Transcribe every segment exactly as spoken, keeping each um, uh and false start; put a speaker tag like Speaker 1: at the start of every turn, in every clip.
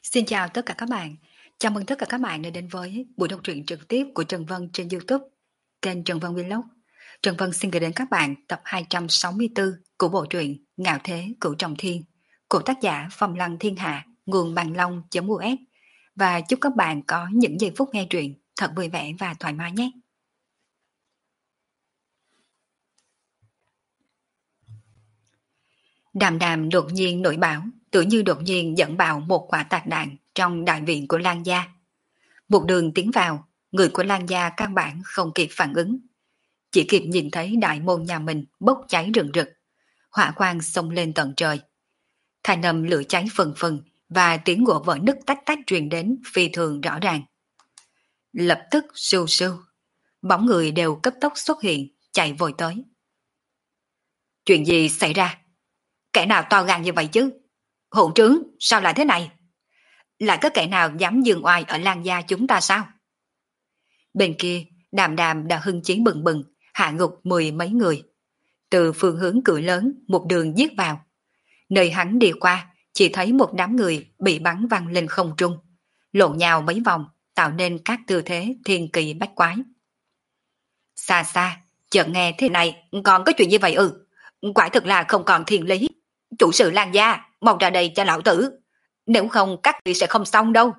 Speaker 1: Xin chào tất cả các bạn. Chào mừng tất cả các bạn đã đến với buổi đọc truyện trực tiếp của Trần Vân trên YouTube, kênh Trần Vân Vlog. Trần Vân xin gửi đến các bạn tập hai trăm sáu mươi tư của bộ truyện Ngạo Thế Cửu Trọng Thiên của tác giả Phong Lăng Thiên Hạ, nguồn bằng long.us, và chúc các bạn có những giây phút nghe truyện thật vui vẻ và thoải mái nhé. Đàm Đàm đột nhiên nổi bão, tự như đột nhiên dẫn bạo một quả tạc đạn trong đại viện của Lan gia. Một đường tiến vào, người của Lan gia căn bản không kịp phản ứng. Chỉ kịp nhìn thấy đại môn nhà mình bốc cháy rừng rực, hỏa quang xông lên tận trời. Thanh âm lửa cháy phần phần và tiếng gỗ vỡ nứt tách tách truyền đến phi thường rõ ràng. Lập tức sưu sưu, bóng người đều cấp tốc xuất hiện, chạy vội tới. Chuyện gì xảy ra? Kẻ nào to gan như vậy chứ? Hỗn trướng, sao lại thế này? Lại có kẻ nào dám dương oai ở Lan gia chúng ta sao? Bên kia, Đàm Đàm đã hưng chí bừng bừng, hạ ngục mười mấy người. Từ phương hướng cửa lớn, một đường giết vào. Nơi hắn đi qua, chỉ thấy một đám người bị bắn văng lên không trung, lộn nhào mấy vòng, tạo nên các tư thế thiên kỳ bách quái. Xa xa, chợt nghe thế này, còn có chuyện như vậy ư? Quả thực là không còn thiên lý. Chủ sự Lan gia, mau ra đây cho lão tử. Nếu không các vị sẽ không xong đâu.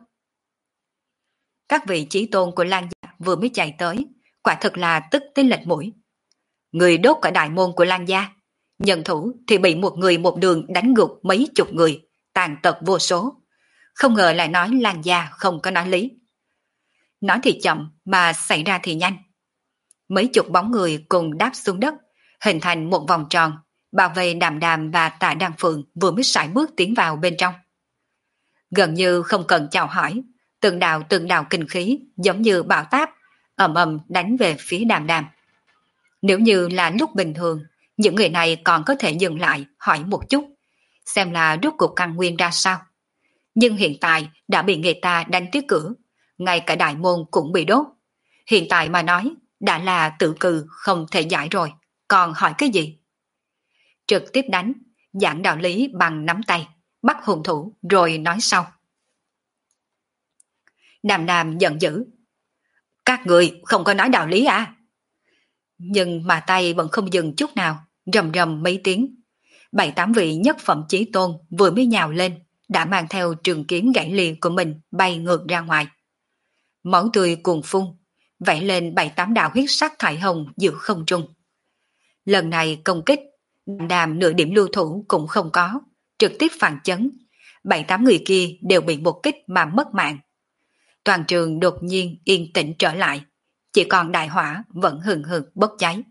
Speaker 1: Các vị chí tôn của Lan gia vừa mới chạy tới, quả thực là tức tới lệch mũi. Người đốt cả đại môn của Lan gia, nhân thủ thì bị một người một đường đánh gục mấy chục người, tàn tật vô số. Không ngờ lại nói Lan gia không có nói lý. Nói thì chậm mà xảy ra thì nhanh. Mấy chục bóng người cùng đáp xuống đất, hình thành một vòng tròn, bảo vệ Đàm Đàm và Tạ Đăng Phượng vừa mới sải bước tiến vào bên trong. Gần như không cần chào hỏi, từng đạo từng đạo kinh khí giống như bão táp, ầm ầm đánh về phía Đàm Đàm. Nếu như là lúc bình thường, những người này còn có thể dừng lại hỏi một chút, xem là rốt cuộc căn nguyên ra sao. Nhưng hiện tại đã bị người ta đánh tới cửa, ngay cả đại môn cũng bị đốt. Hiện tại mà nói, đã là tự cừ không thể giải rồi, còn hỏi cái gì? Trực tiếp đánh, giảng đạo lý bằng nắm tay, bắt hung thủ rồi nói sau. Đàm Đàm giận dữ. Các người không có nói đạo lý à? Nhưng mà tay vẫn không dừng chút nào, rầm rầm mấy tiếng. Bảy tám vị nhất phẩm chí tôn vừa mới nhào lên, đã mang theo trường kiếm gãy liền của mình bay ngược ra ngoài. Máu tươi cuồn phun, vẩy lên bảy tám đạo huyết sắc thải hồng giữa không trung. Lần này công kích, Đàm Đàm nửa điểm lưu thủ cũng không có, trực tiếp phản chấn. Bảy tám người kia đều bị một kích mà mất mạng. Toàn trường đột nhiên yên tĩnh trở lại, chỉ còn đại hỏa vẫn hừng hực bốc cháy.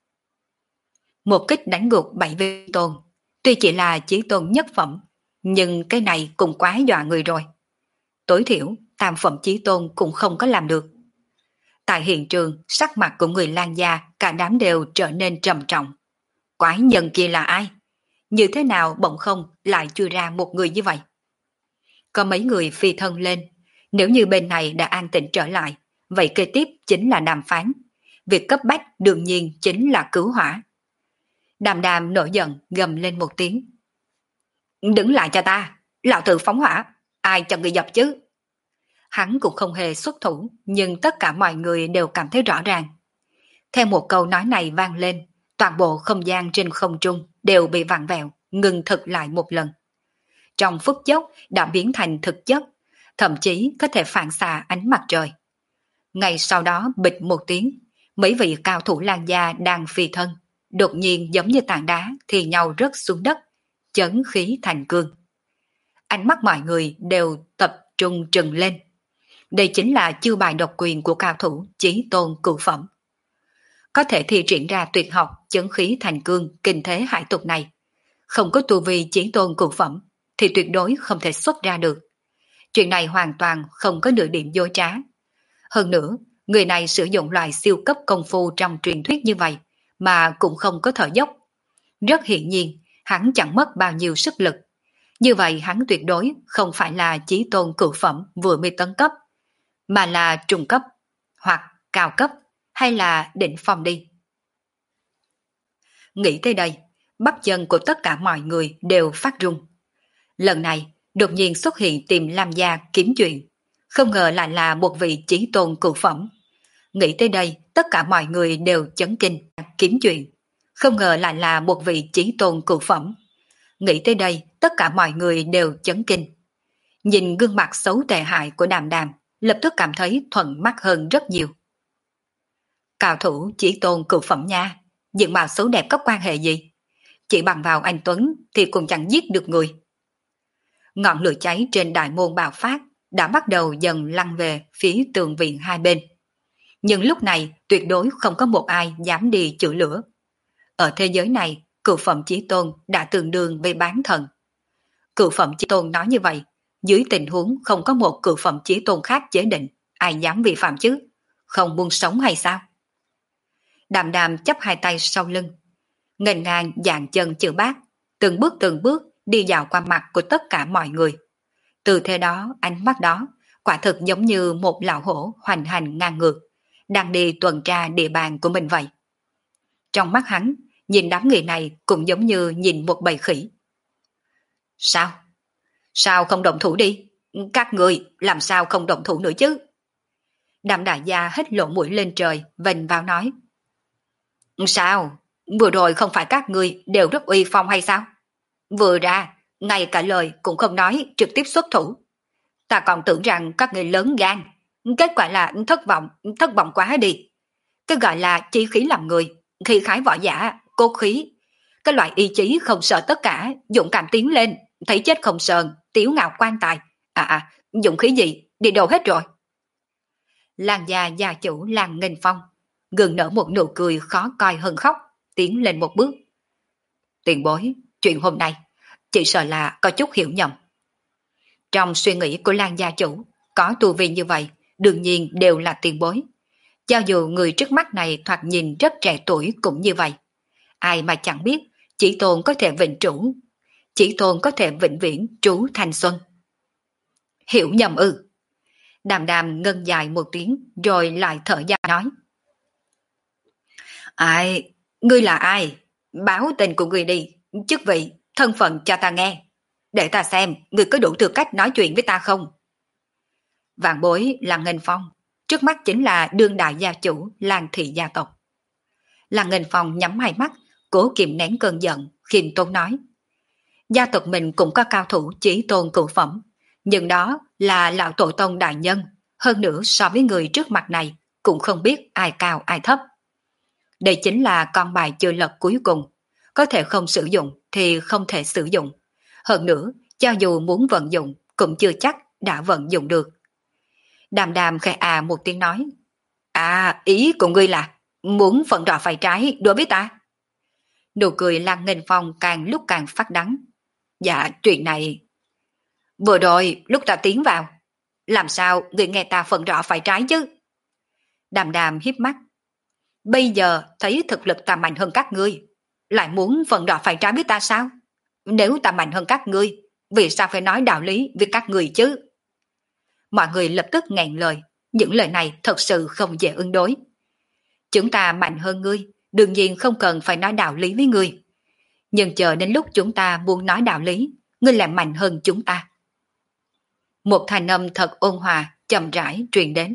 Speaker 1: Một kích đánh gục bảy vị tôn, tuy chỉ là chí tôn nhất phẩm, nhưng cái này cũng quá dọa người rồi. Tối thiểu, tam phẩm chí tôn cũng không có làm được. Tại hiện trường, sắc mặt của người Lan gia cả đám đều trở nên trầm trọng. Quái nhân kia là ai? Như thế nào bỗng không lại chui ra một người như vậy? Có mấy người phi thân lên, nếu như bên này đã an tĩnh trở lại, vậy kế tiếp chính là đàm phán. Việc cấp bách đương nhiên chính là cứu hỏa. Đàm Đàm nổi giận gầm lên một tiếng. Đứng lại cho ta, lão tử phóng hỏa, ai cho người dập chứ? Hắn cũng không hề xuất thủ, nhưng tất cả mọi người đều cảm thấy rõ ràng. Theo một câu nói này vang lên, toàn bộ không gian trên không trung đều bị vặn vẹo, ngừng thực lại một lần. Trong phút chốc đã biến thành thực chất, thậm chí có thể phản xạ ánh mặt trời. Ngay sau đó bịch một tiếng, mấy vị cao thủ Lan gia đang phi thân, đột nhiên giống như tảng đá thì nhau rớt xuống đất, chấn khí thành cương. Ánh mắt mọi người đều tập trung trừng lên. Đây chính là chiêu bài độc quyền của cao thủ chí tôn cửu phẩm. Có thể thi triển ra tuyệt học chấn khí thành cương kinh thế hải tục này. Không có tu vi chí tôn cửu phẩm thì tuyệt đối không thể xuất ra được. Chuyện này hoàn toàn không có nửa điểm dối trá. Hơn nữa, người này sử dụng loại siêu cấp công phu trong truyền thuyết như vậy mà cũng không có thở dốc. Rất hiển nhiên, hắn chẳng mất bao nhiêu sức lực. Như vậy hắn tuyệt đối không phải là chí tôn cửu phẩm vừa mới tấn cấp, mà là trung cấp, hoặc cao cấp, hay là đỉnh phong đi. Nghĩ tới đây, bắp chân của tất cả mọi người đều phát run. Lần này, đột nhiên xuất hiện tìm Lam gia kiếm chuyện, không ngờ lại là một vị chí tôn cửu phẩm. Nghĩ tới đây, tất cả mọi người đều chấn kinh, kiếm chuyện, không ngờ lại là một vị chí tôn cửu phẩm. Nghĩ tới đây, tất cả mọi người đều chấn kinh. Nhìn gương mặt xấu tệ hại của Đàm Đàm, lập tức cảm thấy thuận mắt hơn rất nhiều. Cao thủ chí tôn cửu phẩm nha, diện mạo xấu đẹp có quan hệ gì? Chỉ bằng vào anh Tuấn thì cũng chẳng giết được người. Ngọn lửa cháy trên đại môn bạo phát đã bắt đầu dần lăn về phía tường viện hai bên. Nhưng lúc này tuyệt đối không có một ai dám đi chữa lửa. Ở thế giới này, cửu phẩm chí tôn đã tương đương với bán thần. Cửu phẩm chí tôn nói như vậy, dưới tình huống không có một cửu phẩm chí tôn khác chế định, ai dám vi phạm chứ? Không muốn sống hay sao? Đàm Đàm chắp hai tay sau lưng, nghênh ngang dàn chân chữ bát, từng bước từng bước đi dạo qua mặt của tất cả mọi người. Từ thế đó, ánh mắt đó, quả thực giống như một lão hổ hoành hành ngang ngược, đang đi tuần tra địa bàn của mình vậy. Trong mắt hắn, nhìn đám người này cũng giống như nhìn một bầy khỉ. Sao? Sao không động thủ đi? Các người làm sao không động thủ nữa chứ? Đàm đại gia hít lỗ mũi lên trời, vênh vào nói. Sao? Vừa rồi không phải các người đều rất uy phong hay sao? Vừa ra, ngay cả lời cũng không nói, trực tiếp xuất thủ. Ta còn tưởng rằng các người lớn gan, kết quả là thất vọng, thất vọng quá đi. Cái gọi là chí khí làm người, khí khái võ giả, cốt khí. Cái loại ý chí không sợ tất cả, dũng cảm tiến lên, thấy chết không sờn, tiểu ngạo quan tài. À à, dũng khí gì, đi đâu hết rồi. Làng gia gia chủ làng Nghênh Phong, gừng nở một nụ cười khó coi hơn khóc, tiến lên một bước. Tiền bối, chuyện hôm nay, chỉ sợ là có chút hiểu nhầm. Trong suy nghĩ của Lan gia chủ, có tu vi như vậy, đương nhiên đều là tiền bối. Cho dù người trước mắt này thoạt nhìn rất trẻ tuổi cũng như vậy. Ai mà chẳng biết, chỉ tôn có thể vĩnh trú, chỉ tôn có thể vĩnh viễn trú thanh xuân. Hiểu nhầm ư. Đàm Đàm ngân dài một tiếng, rồi lại thở dài nói. Ai, ngươi là ai? Báo tên của ngươi đi, chức vị, thân phận cho ta nghe. Để ta xem, ngươi có đủ tư cách nói chuyện với ta không? Vạn bối là Nghênh Phong, trước mắt chính là đương đại gia chủ Lan thị gia tộc. Là Nghênh Phong nhắm hai mắt, cố kiềm nén cơn giận, khiêm tốn nói. Gia tộc mình cũng có cao thủ chí tôn cửu phẩm, nhưng đó là lão tổ tông đại nhân, hơn nữa so với người trước mặt này cũng không biết ai cao ai thấp. Đây chính là con bài chưa lật cuối cùng, có thể không sử dụng thì không thể sử dụng. Hơn nữa, cho dù muốn vận dụng cũng chưa chắc đã vận dụng được. Đàm Đàm khẽ à một tiếng nói. À, ý của ngươi là muốn phận đỏ phải trái đối với ta? Nụ cười Lan Nghênh Phong càng lúc càng phát đắng. Dạ, chuyện này... Vừa rồi, lúc ta tiến vào, làm sao ngươi nghe ta phận đỏ phải trái chứ? Đàm Đàm hiếp mắt. Bây giờ thấy thực lực ta mạnh hơn các ngươi, lại muốn phận đỏ phải trái với ta sao? Nếu ta mạnh hơn các ngươi, vì sao phải nói đạo lý với các ngươi chứ? Mọi người lập tức nghẹn lời, những lời này thật sự không dễ ứng đối. Chúng ta mạnh hơn ngươi, đương nhiên không cần phải nói đạo lý với ngươi. Nhưng chờ đến lúc chúng ta muốn nói đạo lý, ngươi lại mạnh hơn chúng ta. Một thanh âm thật ôn hòa, chậm rãi truyền đến.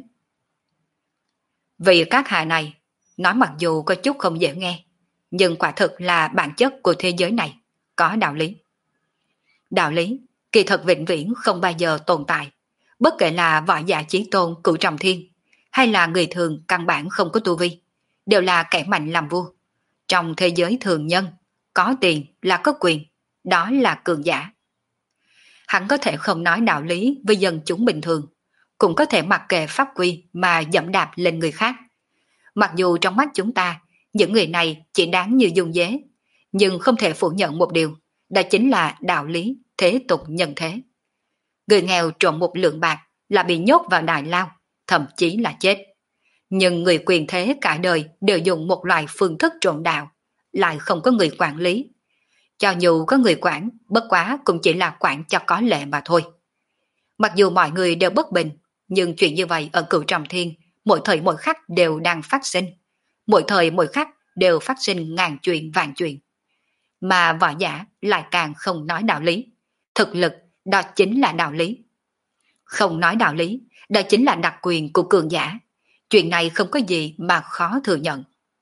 Speaker 1: Vì các hạ này, nói mặc dù có chút không dễ nghe, nhưng quả thực là bản chất của thế giới này, có đạo lý. Đạo lý, kỳ thật vĩnh viễn không bao giờ tồn tại, bất kể là võ giả chí tôn cửu trọng thiên, hay là người thường căn bản không có tu vi, đều là kẻ mạnh làm vua. Trong thế giới thường nhân, có tiền là có quyền, đó là cường giả. Hắn có thể không nói đạo lý với dân chúng bình thường, cũng có thể mặc kệ pháp quy mà dẫm đạp lên người khác. Mặc dù trong mắt chúng ta, những người này chỉ đáng như dung dế, nhưng không thể phủ nhận một điều, đó chính là đạo lý, thế tục nhân thế. Người nghèo trộm một lượng bạc là bị nhốt vào đại lao, thậm chí là chết. Nhưng người quyền thế cả đời đều dùng một loại phương thức trộm đạo, lại không có người quản lý. Cho dù có người quản, bất quá cũng chỉ là quản cho có lệ mà thôi. Mặc dù mọi người đều bất bình, nhưng chuyện như vậy ở Cửu Trọng Thiên, mỗi thời mỗi khắc đều đang phát sinh. Mỗi thời mỗi khắc đều phát sinh ngàn chuyện vạn chuyện. Mà võ giả lại càng không nói đạo lý. Thực lực đó chính là đạo lý. Không nói đạo lý, đó chính là đặc quyền của cường giả. Chuyện này không có gì mà khó thừa nhận.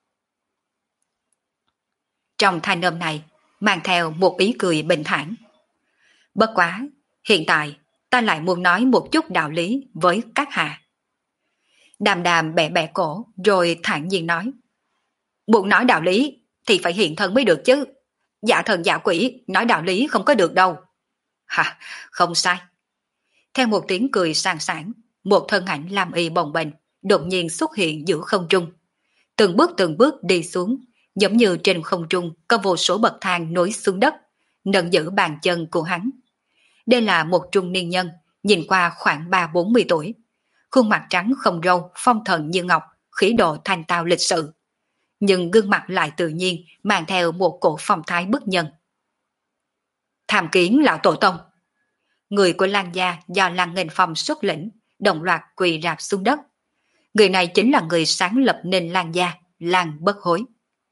Speaker 1: Trong thanh âm này, mang theo một ý cười bình thản. Bất quá, hiện tại ta lại muốn nói một chút đạo lý với các hạ. Đàm đàm bẻ bẻ cổ rồi thản nhiên nói. Muốn nói đạo lý thì phải hiện thân mới được chứ. Giả thần giả quỷ nói đạo lý không có được đâu. Hả, không sai. Theo một tiếng cười sang sảng, một thân ảnh lam y bồng bềnh đột nhiên xuất hiện giữa không trung. Từng bước từng bước đi xuống, giống như trên không trung có vô số bậc thang nối xuống đất, nâng giữ bàn chân của hắn. Đây là một trung niên nhân, nhìn qua khoảng ba bốn mươi tuổi. Khuôn mặt trắng không râu, phong thần như ngọc, khí độ thanh tao lịch sự. Nhưng gương mặt lại tự nhiên, mang theo một cổ phong thái bức nhân. Tham kiến lão tổ tông. Người của Lan gia do Lan Nghênh Phong xuất lĩnh, đồng loạt quỳ rạp xuống đất. Người này chính là người sáng lập nên Lan gia, Lan Bất Hối.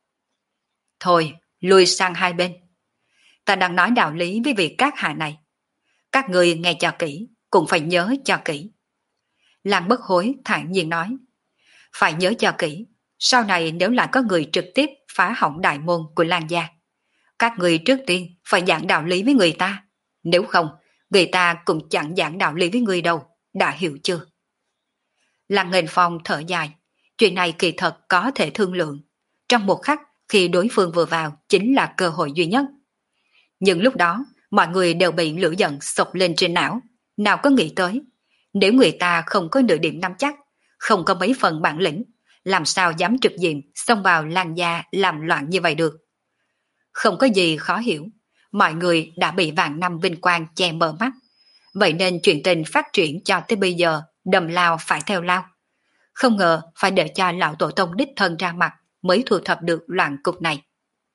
Speaker 1: Thôi, lui sang hai bên. Ta đang nói đạo lý với vị các hạ này. Các người nghe cho kỹ, cũng phải nhớ cho kỹ. Lan Bất Hối thản nhiên nói. Phải nhớ cho kỹ, sau này nếu lại có người trực tiếp phá hỏng đại môn của Lan gia, các người trước tiên phải giảng đạo lý với người ta. Nếu không, người ta cũng chẳng giảng đạo lý với người đâu, đã hiểu chưa? Lan Nghênh Phong thở dài, chuyện này kỳ thật có thể thương lượng. Trong một khắc khi đối phương vừa vào chính là cơ hội duy nhất. Nhưng lúc đó, mọi người đều bị lửa giận sộc lên trên não, nào có nghĩ tới. Nếu người ta không có nửa điểm nắm chắc, không có mấy phần bản lĩnh, làm sao dám trực diện xông vào Lan gia làm loạn như vậy được? Không có gì khó hiểu, mọi người đã bị vạn năm vinh quang che mờ mắt. Vậy nên chuyện tình phát triển cho tới bây giờ, đầm lao phải theo lao. Không ngờ phải đợi cho lão tổ tông đích thân ra mặt mới thu thập được loạn cục này.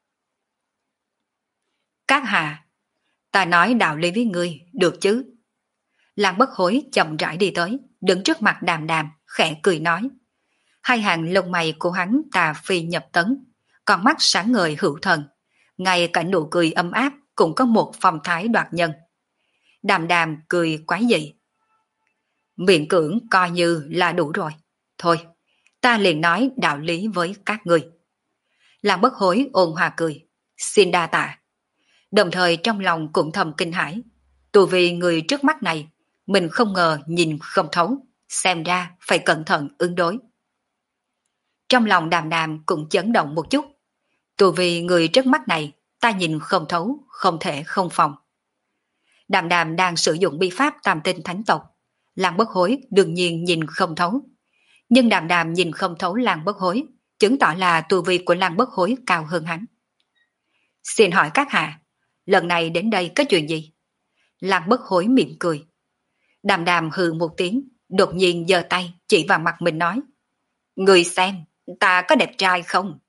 Speaker 1: Các hạ, ta nói đạo lý với ngươi, được chứ? Lan Bất Hối chậm rãi đi tới, đứng trước mặt Đàm Đàm, khẽ cười nói. Hai hàng lông mày của hắn tà phi nhập tấn, con mắt sáng ngời hữu thần, ngay cả nụ cười ấm áp cũng có một phong thái đoạt nhân. Đàm Đàm cười quái dị. Miệng cưỡng coi như là đủ rồi. Thôi, ta liền nói đạo lý với các người. Lan Bất Hối ôn hòa cười. Xin đa tạ. Đồng thời trong lòng cũng thầm kinh hãi. Tù vì người trước mắt này, mình không ngờ nhìn không thấu, xem ra phải cẩn thận ứng đối. Trong lòng Đàm Đàm cũng chấn động một chút. Tù vì người trước mắt này, ta nhìn không thấu, không thể không phòng. Đàm Đàm đang sử dụng bi pháp tam tinh thánh tộc. Lan Bất Hối đương nhiên nhìn không thấu. Nhưng Đàm Đàm nhìn không thấu Lan Bất Hối, chứng tỏ là tu vi của Lan Bất Hối cao hơn hắn. Xin hỏi các hạ, lần này đến đây có chuyện gì? Lan Bất Hối mỉm cười. Đàm Đàm hừ một tiếng, đột nhiên giơ tay chỉ vào mặt mình nói. Người xem, ta có đẹp trai không?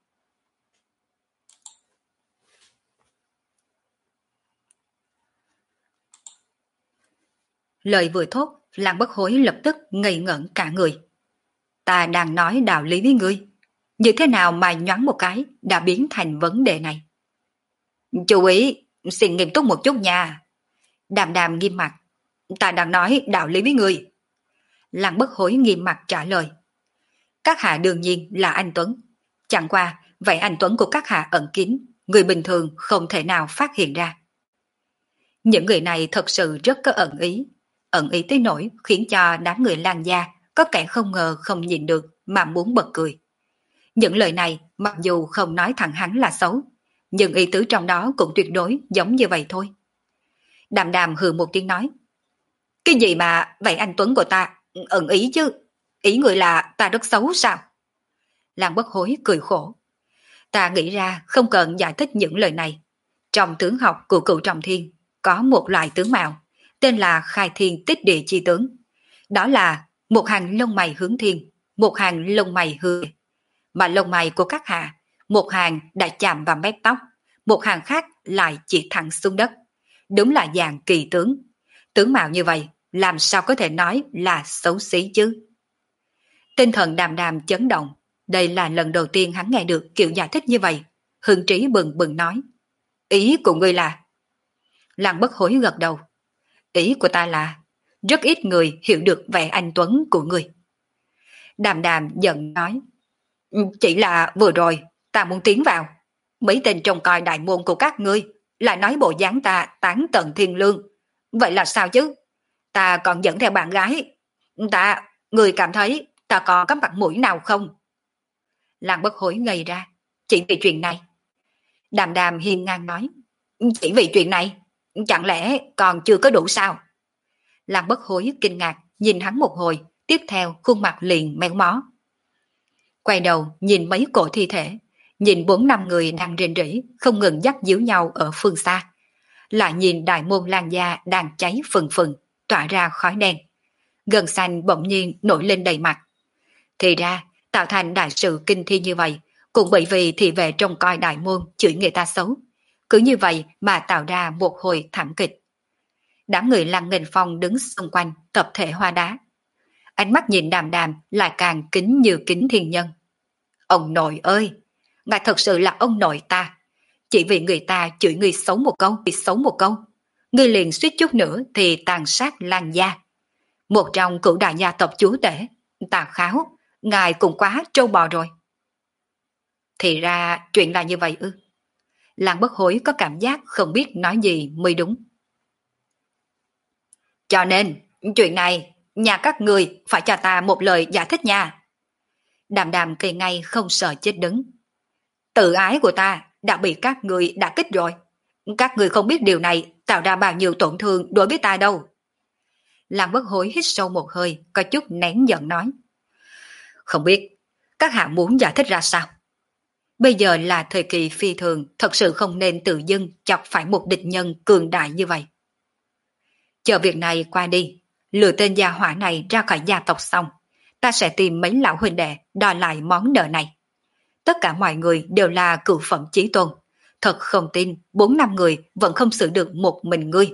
Speaker 1: Lời vừa thốt, Lan Bất Hối lập tức ngây ngẩn cả người. Ta đang nói đạo lý với ngươi, như thế nào mà nhoáng một cái đã biến thành vấn đề này? Chú ý, xin nghiêm túc một chút nha. Đàm Đàm nghiêm mặt. Ta đang nói đạo lý với ngươi. Lan Bất Hối nghiêm mặt trả lời. Các hạ đương nhiên là anh Tuấn. Chẳng qua, vậy anh Tuấn của các hạ ẩn kín, người bình thường không thể nào phát hiện ra. Những người này thật sự rất có ẩn ý. Ẩn ý tới nỗi khiến cho đám người Lan gia có kẻ không ngờ không nhìn được mà muốn bật cười. Những lời này mặc dù không nói thẳng hắn là xấu, nhưng ý tứ trong đó cũng tuyệt đối giống như vậy thôi. Đàm Đàm hừ một tiếng nói. Cái gì mà vậy anh Tuấn của ta ẩn ý chứ? Ý người là ta rất xấu sao? Lan Bất Hối cười khổ. Ta nghĩ ra không cần giải thích những lời này. Trong tướng học của Cửu Trọng Thiên có một loại tướng mạo tên là Khai Thiên Tích Địa Chi Tướng. Đó là một hàng lông mày hướng thiên, một hàng lông mày hư. Mà lông mày của các hạ, một hàng đã chạm vào mép tóc, một hàng khác lại chỉ thẳng xuống đất. Đúng là dạng kỳ tướng. Tướng mạo như vậy, làm sao có thể nói là xấu xí chứ? Tinh thần Đàm Đàm chấn động. Đây là lần đầu tiên hắn nghe được kiểu giải thích như vậy. Hưng trí bừng bừng nói. Ý của ngươi là? Lan Bất Hối gật đầu. Ý của ta là rất ít người hiểu được vẻ anh tuấn của người. Đàm Đàm giận nói, chỉ là vừa rồi ta muốn tiến vào, mấy tên trông coi đại môn của các ngươi lại nói bộ dáng ta tán tận thiên lương. Vậy là sao chứ? Ta còn dẫn theo bạn gái. Ta, người cảm thấy ta còn có mặt mũi nào không? Làng Bất Hối ngây ra, chỉ vì chuyện này. Đàm Đàm hiên ngang nói, chỉ vì chuyện này, chẳng lẽ còn chưa có đủ sao? Làng Bất Hối kinh ngạc, nhìn hắn một hồi, tiếp theo khuôn mặt liền méo mó. Quay đầu nhìn mấy cổ thi thể, nhìn bốn năm người đang rên rỉ, không ngừng dắt díu nhau ở phương xa. Lại nhìn đại môn Lan Gia đang cháy phừng phừng, tỏa ra khói đen. Gân xanh bỗng nhiên nổi lên đầy mặt. Thì ra, tạo thành đại sự kinh thi như vậy, cũng bởi vì thị vệ trông coi đại môn chửi người ta xấu. Cứ như vậy mà tạo ra một hồi thảm kịch. Đám người Lăng Nghênh Phong đứng xung quanh tập thể hoa đá. Ánh mắt nhìn Đàm Đàm lại càng kính như kính thiên nhân. Ông nội ơi, ngài thật sự là ông nội ta. Chỉ vì người ta chửi người xấu một câu, thì xấu một câu, người liền suýt chút nữa thì tàn sát Lan Gia. Một trong cửu đại gia tộc chúa tể, Tà Kháo, ngài cũng quá trâu bò rồi. Thì ra chuyện là như vậy ư? Làng Bất Hối có cảm giác không biết nói gì mới đúng. Cho nên, chuyện này, nhà các người phải cho ta một lời giải thích nha. Đàm Đàm kề ngay không sợ chết đứng. Tự ái của ta đã bị các người đả kích rồi. Các người không biết điều này tạo ra bao nhiêu tổn thương đối với ta đâu. Làng Bất Hối hít sâu một hơi, có chút nén giận nói. Không biết, các hạ muốn giải thích ra sao? Bây giờ là thời kỳ phi thường, thật sự không nên tự dưng chọc phải một địch nhân cường đại như vậy. Chờ việc này qua đi, lừa tên gia hỏa này ra khỏi gia tộc xong, ta sẽ tìm mấy lão huynh đệ đòi lại món nợ này. Tất cả mọi người đều là cửu phẩm chí tôn, thật không tin bốn năm người vẫn không xử được một mình ngươi.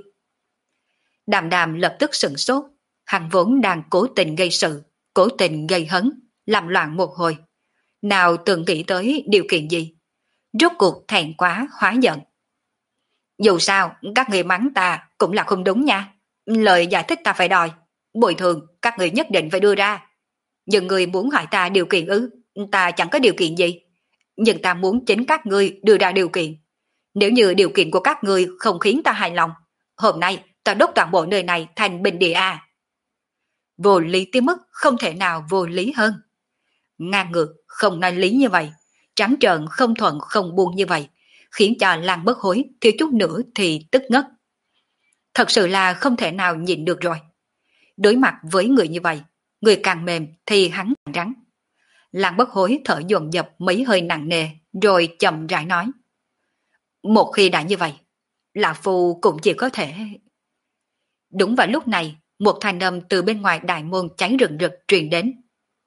Speaker 1: Đàm Đàm lập tức sửng sốt, hắn vốn đang cố tình gây sự, cố tình gây hấn, làm loạn một hồi. Nào từng nghĩ tới điều kiện gì? Rốt cuộc thẹn quá hóa giận. Dù sao, các người mắng ta cũng là không đúng nha. Lời giải thích ta phải đòi. Bồi thường các người nhất định phải đưa ra. Nhưng người muốn hỏi ta điều kiện ư? Ta chẳng có điều kiện gì. Nhưng ta muốn chính các ngươi đưa ra điều kiện. Nếu như điều kiện của các ngươi không khiến ta hài lòng, hôm nay ta đốt toàn bộ nơi này thành bình địa a. Vô lý tới mức không thể nào vô lý hơn. Ngang ngược không nói lý như vậy, trắng trợn không thuận không buông như vậy, khiến cho Lăng Bất Hối thiếu chút nữa thì tức ngất. Thật sự là không thể nào nhịn được rồi. Đối mặt với người như vậy, người càng mềm thì hắn càng rắn. Lăng Bất Hối thở dồn dập mấy hơi nặng nề, rồi chậm rãi nói. Một khi đã như vậy, Lão Phu cũng chỉ có thể... Đúng vào lúc này, một thanh âm từ bên ngoài đại môn cháy rừng rực truyền đến.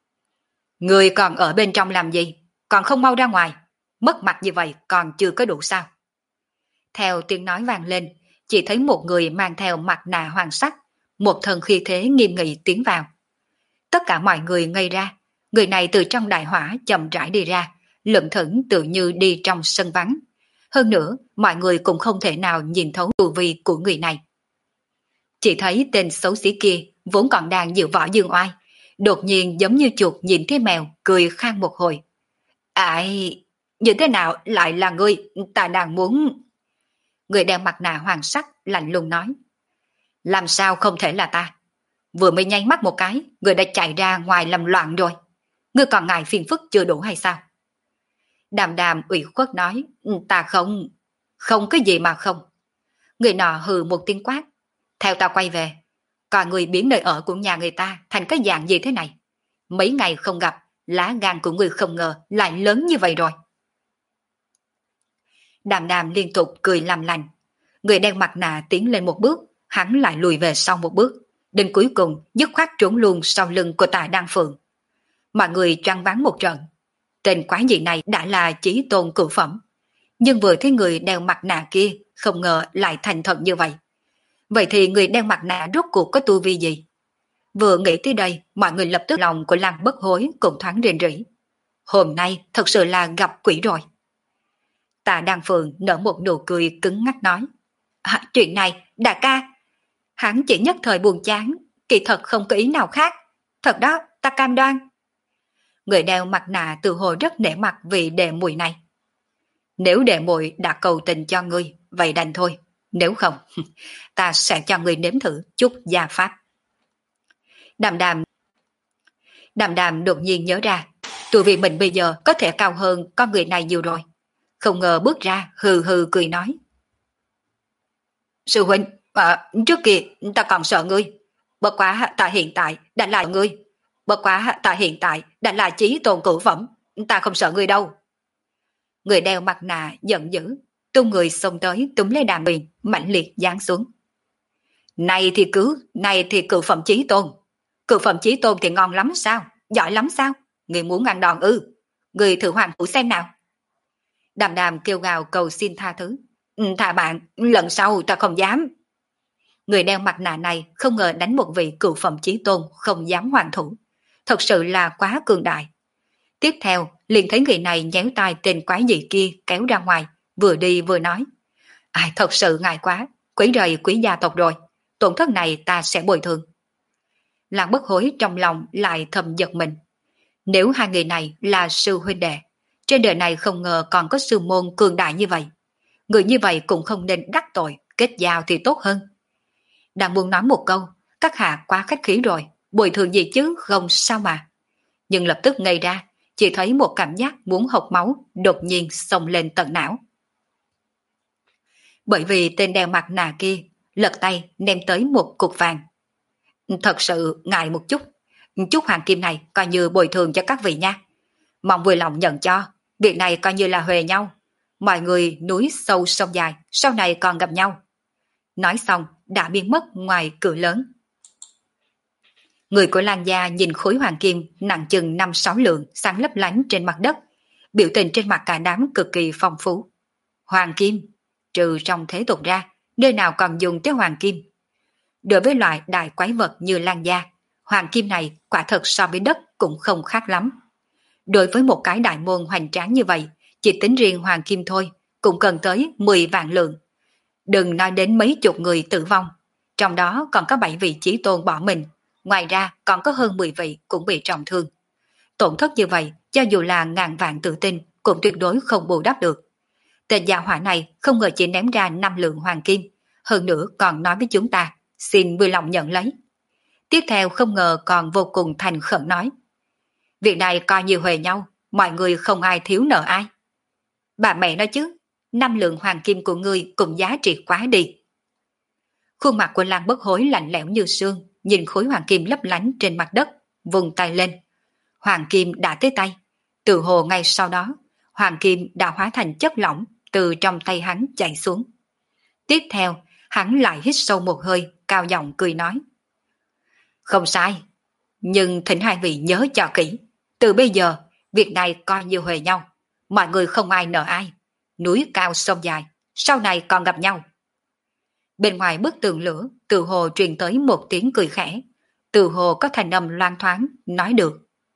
Speaker 1: Người còn ở bên trong làm gì? Còn không mau ra ngoài. Mất mặt như vậy còn chưa có đủ sao? Theo tiếng nói vang lên, chỉ thấy một người mang theo mặt nạ hoàng sắc, một thần khí thế nghiêm nghị tiến vào. Tất cả mọi người ngây ra, người này từ trong đại hỏa chậm rãi đi ra, lững thững tự như đi trong sân vắng. Hơn nữa, mọi người cũng không thể nào nhìn thấu tu vi của người này. Chỉ thấy tên xấu xí kia vốn còn đang dự võ dương oai, đột nhiên giống như chuột nhìn thấy mèo, cười khang một hồi. Ai, như thế nào lại là ngươi, ta đang muốn... Người đeo mặt nạ hoàng sắc lạnh lùng nói. Làm sao không thể là ta? Vừa mới nháy mắt một cái, người đã chạy ra ngoài làm loạn rồi. Ngươi còn ngại phiền phức chưa đủ hay sao? Đàm Đàm ủy khuất nói, ta không, không cái gì mà không. Người nọ hừ một tiếng quát, theo ta quay về. Còn người biến nơi ở của nhà người ta thành cái dạng gì thế này? Mấy ngày không gặp, lá gan của người không ngờ lại lớn như vậy rồi. Đàm Đàm liên tục cười làm lành. Người đeo mặt nạ tiến lên một bước, hắn lại lùi về sau một bước. Đến cuối cùng dứt khoát trốn luôn sau lưng của Tạ Đăng Phượng. Mọi người choáng váng một trận. Tên quái dị này đã là chí tôn cửu phẩm. Nhưng vừa thấy người đeo mặt nạ kia, không ngờ lại thành thật như vậy. Vậy thì người đeo mặt nạ rốt cuộc có tu vi gì? Vừa nghĩ tới đây, mọi người lập tức lòng của Lăng Bất Hối cũng thoáng rền rỉ. Hôm nay thật sự là gặp quỷ rồi. Tạ Đăng Phượng nở một nụ cười cứng ngắc nói. À, chuyện này, đại ca, Hắn chỉ nhất thời buồn chán, kỳ thật không có ý nào khác. Thật đó, ta cam đoan. Người đeo mặt nạ tự hồ rất nể mặt vì đệ muội này. Nếu đệ muội đã cầu tình cho ngươi, vậy đành thôi. Nếu không, ta sẽ cho ngươi nếm thử chút gia pháp. Đàm đàm Đàm đàm đột nhiên nhớ ra, tụi vì mình bây giờ có thể cao hơn con người này nhiều rồi. Không ngờ bước ra hừ hừ cười nói. Sư huynh, à, trước kia ta còn sợ ngươi. Bất quá ta hiện tại đã là ngươi. Bất quá ta hiện tại đã là chí tôn cửu phẩm. Ta không sợ ngươi đâu. Người đeo mặt nạ giận dữ, tung người xông tới túm lấy đàm huyền, mạnh liệt giáng xuống. Này thì cứ, này thì cửu phẩm chí tôn. Cửu phẩm chí tôn thì ngon lắm sao? Giỏi lắm sao? Người muốn ăn đòn ư? Người thử hoàng thủ xem nào. Đàm đàm kêu gào cầu xin tha thứ. Ừ, thà bạn, lần sau ta không dám. Người đeo mặt nạ này không ngờ đánh một vị cửu phẩm chí tôn không dám hoàn thủ. Thật sự là quá cường đại. Tiếp theo, liền thấy người này nhéo tay tên quái dị kia kéo ra ngoài, vừa đi vừa nói. Ai thật sự ngại quá, quấy rầy quý gia tộc rồi. Tổn thất này ta sẽ bồi thường. Làng bất hối trong lòng lại thầm giật mình. Nếu hai người này là sư huynh đệ, trên đời này không ngờ còn có sư môn cường đại như vậy. Người như vậy cũng không nên đắc tội, kết giao thì tốt hơn. Đang muốn nói một câu, các hạ quá khách khí rồi, bồi thường gì chứ không sao mà. Nhưng lập tức ngây ra, chỉ thấy một cảm giác muốn hộc máu đột nhiên xông lên tận não. Bởi vì tên đeo mặt nạ kia lật tay ném tới một cục vàng. Thật sự ngại một chút, chút hoàng kim này coi như bồi thường cho các vị nha. Mong vui lòng nhận cho, việc này coi như là huề nhau. Mọi người núi sâu sông dài, sau này còn gặp nhau. Nói xong đã biến mất ngoài cửa lớn. Người của Lan gia nhìn khối hoàng kim nặng chừng năm sáu lượng sáng lấp lánh trên mặt đất, biểu tình trên mặt cả đám cực kỳ phong phú. Hoàng kim, trừ trong thế tục ra, nơi nào còn dùng tới hoàng kim. Đối với loại đại quái vật như Lan gia, hoàng kim này quả thật so với đất cũng không khác lắm. Đối với một cái đại môn hoành tráng như vậy, chỉ tính riêng hoàng kim thôi, cũng cần tới mười vạn lượng. Đừng nói đến mấy chục người tử vong, trong đó còn có bảy vị chí tôn bỏ mình, ngoài ra còn có hơn mười vị cũng bị trọng thương. Tổn thất như vậy, cho dù là ngàn vạn tự tin, cũng tuyệt đối không bù đắp được. Tên gia hỏa này không ngờ chỉ ném ra năm lượng hoàng kim, hơn nữa còn nói với chúng ta, xin vui lòng nhận lấy. Tiếp theo không ngờ còn vô cùng thành khẩn nói. Việc này coi như huề nhau, mọi người không ai thiếu nợ ai. Bà mẹ nói chứ, năm lượng hoàng kim của ngươi cũng giá trị quá đi. Khuôn mặt của Lan Bất Hối lạnh lẽo như sương, nhìn khối hoàng kim lấp lánh trên mặt đất, vùng tay lên. Hoàng kim đã tới tay, từ hồ ngay sau đó, hoàng kim đã hóa thành chất lỏng từ trong tay hắn chảy xuống. Tiếp theo, hắn lại hít sâu một hơi, cao giọng cười nói. Không sai, nhưng thỉnh hai vị nhớ cho kỹ, từ bây giờ, việc này coi như huề nhau, mọi người không ai nợ ai, núi cao sông dài, sau này còn gặp nhau. Bên ngoài bức tường lửa, từ hồ truyền tới một tiếng cười khẽ, từ hồ có thành âm loan thoáng, nói được.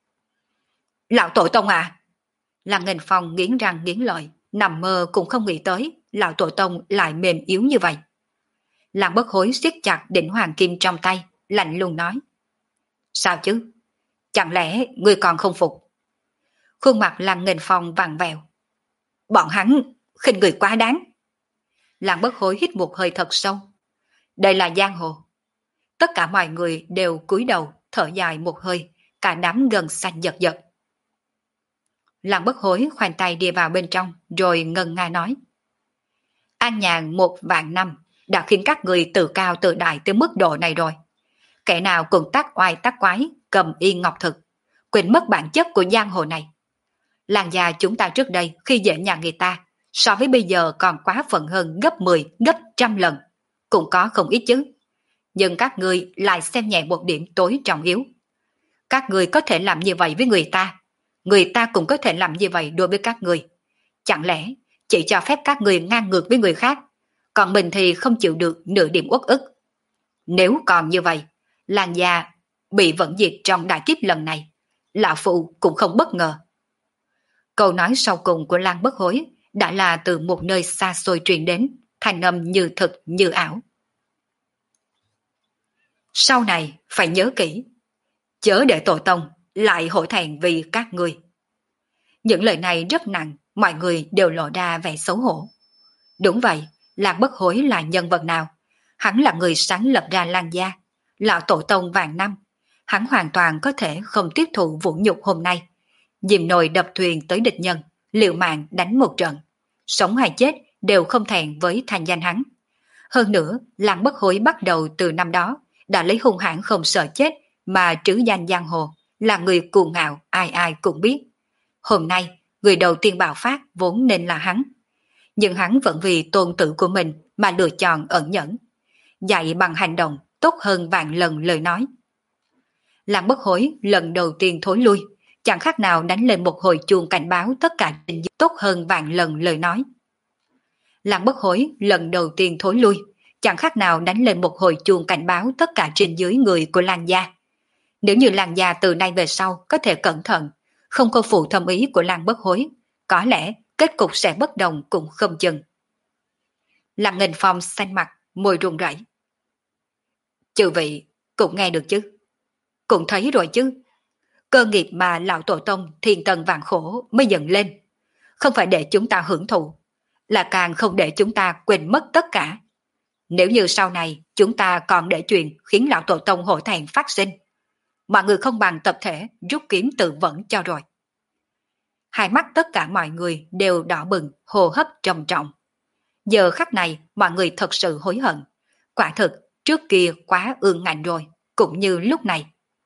Speaker 1: Lão tổ tông à! Lăng Nghênh Phong nghiến răng nghiến lợi, nằm mơ cũng không nghĩ tới, lão tổ tông lại mềm yếu như vậy. Lăng Bất Hối siết chặt đỉnh hoàng kim trong tay, lạnh lùng nói. Sao chứ? Chẳng lẽ ngươi còn không phục? Khuôn mặt Lăng Nghênh Phong vặn vẹo. Bọn hắn khinh người quá đáng. Lăng Bất Hối hít một hơi thật sâu. Đây là giang hồ. Tất cả mọi người đều cúi đầu, thở dài một hơi, cả đám gần xanh giật giật. Lăng Bất Hối khoanh tay đi vào bên trong, rồi ngân nga nói. An nhàn một vạn năm đã khiến các người tự cao tự đại tới mức độ này rồi. Kẻ nào cũng tác oai tác quái, cầm y ngọc thực, quên mất bản chất của giang hồ này. Làng già chúng ta trước đây khi dễ nhà người ta, so với bây giờ còn quá phận hơn gấp mười, gấp trăm lần, cũng có không ít chứ. Nhưng các người lại xem nhẹ một điểm tối trọng yếu. Các người có thể làm như vậy với người ta, người ta cũng có thể làm như vậy đối với các người. Chẳng lẽ chỉ cho phép các người ngang ngược với người khác, còn mình thì không chịu được nửa điểm uất ức. Nếu còn như vậy, làng già bị vận diệt trong đại kiếp lần này, lão phụ cũng không bất ngờ. Câu nói sau cùng của Lăng Bất Hối đã là từ một nơi xa xôi truyền đến, thành âm như thực như ảo. Sau này phải nhớ kỹ, chớ để tổ tông lại hổ thẹn vì các ngươi. Những lời này rất nặng, mọi người đều lộ ra vẻ xấu hổ. Đúng vậy, Lạc Bất Hối là nhân vật nào? Hắn là người sáng lập ra Lan gia, lão tổ tông vạn năm. Hắn hoàn toàn có thể không tiếp thụ vũ nhục hôm nay. Dìm nồi đập thuyền tới địch nhân, liều mạng đánh một trận. Sống hay chết đều không thẹn với thành danh hắn. Hơn nữa, Lạc Bất Hối bắt đầu từ năm đó, đã lấy hung hãn không sợ chết mà trứ danh giang hồ, là người cuồng ngạo ai ai cũng biết. Hôm nay, người đầu tiên bạo phát vốn nên là hắn. Nhưng hắn vẫn vì tôn tử của mình mà lựa chọn ẩn nhẫn. Dạy bằng hành động tốt hơn vạn lần lời nói. Lạc Bất Hối lần đầu tiên thối lui, chẳng khác nào đánh lên một hồi chuông cảnh báo tất cả trình diễn tốt hơn vạn lần lời nói. Lạc Bất Hối lần đầu tiên thối lui, chẳng khác nào đánh lên một hồi chuông cảnh báo tất cả trên dưới người của Lan gia. Nếu như Lan gia từ nay về sau có thể cẩn thận, không có phụ thâm ý của Lạc Bất Hối, có lẽ kết cục sẽ bất đồng cũng không chừng. Lạc Nghênh Phong xanh mặt, môi run rẩy. Chư vị cũng nghe được chứ, cũng thấy rồi chứ. Cơ nghiệp mà lão tổ tông thiên tần vạn khổ mới dựng lên, không phải để chúng ta hưởng thụ, là càng không để chúng ta quên mất tất cả. Nếu như sau này chúng ta còn để chuyện khiến lão tổ tông hổ thẹn phát sinh, mọi người không bằng tập thể rút kiếm tự vẫn cho rồi. Hai mắt tất cả mọi người đều đỏ bừng, hô hấp trầm trọng. Giờ khắc này mọi người thật sự hối hận. Quả thực trước kia quá ương ngạnh rồi, cũng như lúc này.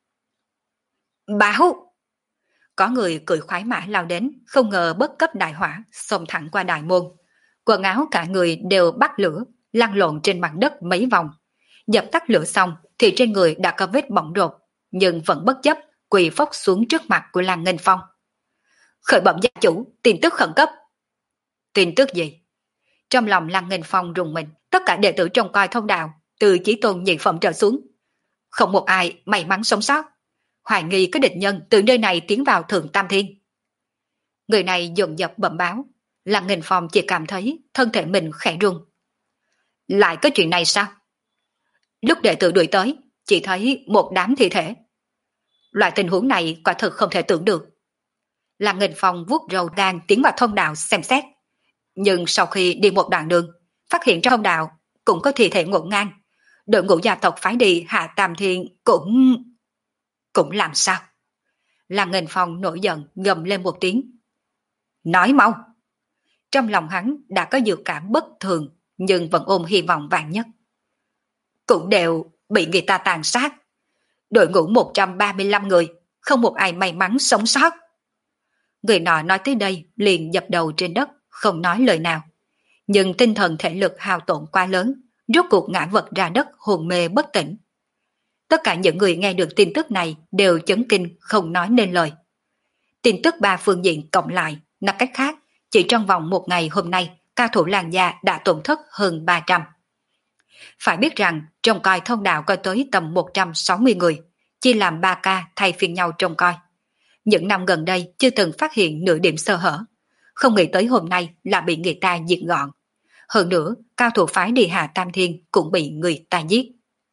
Speaker 1: Báo! Có người cười khoái mã lao đến, không ngờ bất cấp đại hỏa, xông thẳng qua đại môn. Quần áo cả người đều bắt lửa, lăn lộn trên mặt đất mấy vòng. Dập tắt lửa xong thì trên người đã có vết bỏng rột, nhưng vẫn bất chấp quỳ phốc xuống trước mặt của Lan Nghênh Phong. Khởi bẩm gia chủ, tin tức khẩn cấp. Tin tức gì? Trong lòng Lan Nghênh Phong rùng mình, tất cả đệ tử trông coi thông đạo, từ chí tôn nhị phẩm trở xuống, không một ai may mắn sống sót. Hoài nghi có địch nhân từ nơi này tiến vào Thượng Tam Thiên. Người này dồn dập bẩm báo, Lan Nghênh Phong chỉ cảm thấy thân thể mình khẽ run. Lại có chuyện này sao? Lúc đệ tử đuổi tới, chỉ thấy một đám thi thể. Loại tình huống này quả thực không thể tưởng được. Lan Nghênh Phong vuốt râu đang tiến vào thông đạo xem xét. Nhưng sau khi đi một đoạn đường, phát hiện trong thông đạo cũng có thi thể ngổn ngang. Đội ngũ gia tộc phái đi Hạ Tam Thiên cũng... Cũng làm sao? Lan Nghênh Phong nổi giận gầm lên một tiếng. Nói mau! Trong lòng hắn đã có dự cảm bất thường, nhưng vẫn ôm hy vọng vạn nhất. Cũng đều bị người ta tàn sát. Đội ngũ một trăm ba mươi lăm người, không một ai may mắn sống sót. Người nọ nói tới đây liền dập đầu trên đất, không nói lời nào. Nhưng tinh thần thể lực hao tổn quá lớn, rốt cuộc ngã vật ra đất hồn mê bất tỉnh. Tất cả những người nghe được tin tức này đều chấn kinh không nói nên lời. Tin tức ba phương diện cộng lại, nói cách khác, chỉ trong vòng một ngày hôm nay, cao thủ Lan gia đã tổn thất hơn ba trăm. Phải biết rằng trông coi thông đạo có tới tầm một trăm sáu mươi người, chia làm ba ca thay phiên nhau trông coi. Những năm gần đây chưa từng phát hiện nửa điểm sơ hở, không nghĩ tới hôm nay là bị người ta diệt gọn. Hơn nữa, cao thủ phái đi Hạ Tam Thiên cũng bị người ta giết.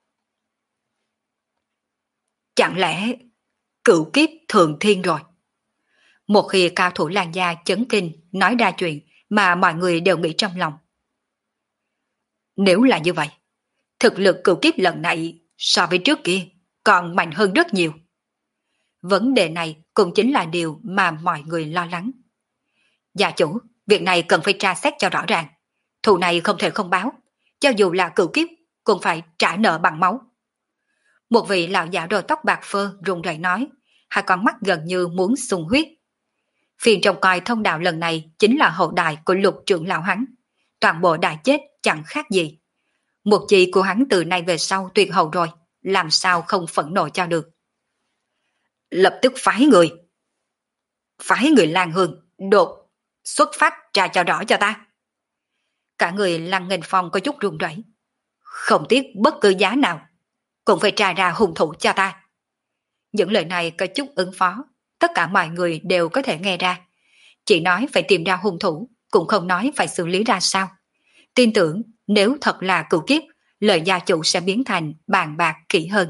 Speaker 1: Chẳng lẽ cửu kiếp thượng thiên rồi? Một khi cao thủ Lan gia chấn kinh nói ra chuyện mà mọi người đều nghĩ trong lòng. Nếu là như vậy, thực lực cửu kiếp lần này so với trước kia còn mạnh hơn rất nhiều. Vấn đề này cũng chính là điều mà mọi người lo lắng. Gia chủ, việc này cần phải tra xét cho rõ ràng. Thù này không thể không báo, cho dù là cửu kiếp cũng phải trả nợ bằng máu. Một vị lão giả đôi tóc bạc phơ run rẩy nói, hai con mắt gần như muốn sung huyết. Phiền trông coi thông đạo lần này chính là hậu đại của Lục trưởng lão hắn. Toàn bộ đã chết chẳng khác gì. Một chị của hắn từ nay về sau tuyệt hậu rồi, làm sao không phẫn nộ cho được. Lập tức phái người. Phái người Lan Hương đột xuất phát tra cho rõ cho ta. Cả người Lan Nghênh Phong có chút run rẩy. Không tiếc bất cứ giá nào, cũng phải tra ra hung thủ cho ta. Những lời này có chút ứng phó, tất cả mọi người đều có thể nghe ra. Chỉ nói phải tìm ra hung thủ, cũng không nói phải xử lý ra sao. Tin tưởng nếu thật là cửu kiếp, lời gia chủ sẽ biến thành bàn bạc kỹ hơn.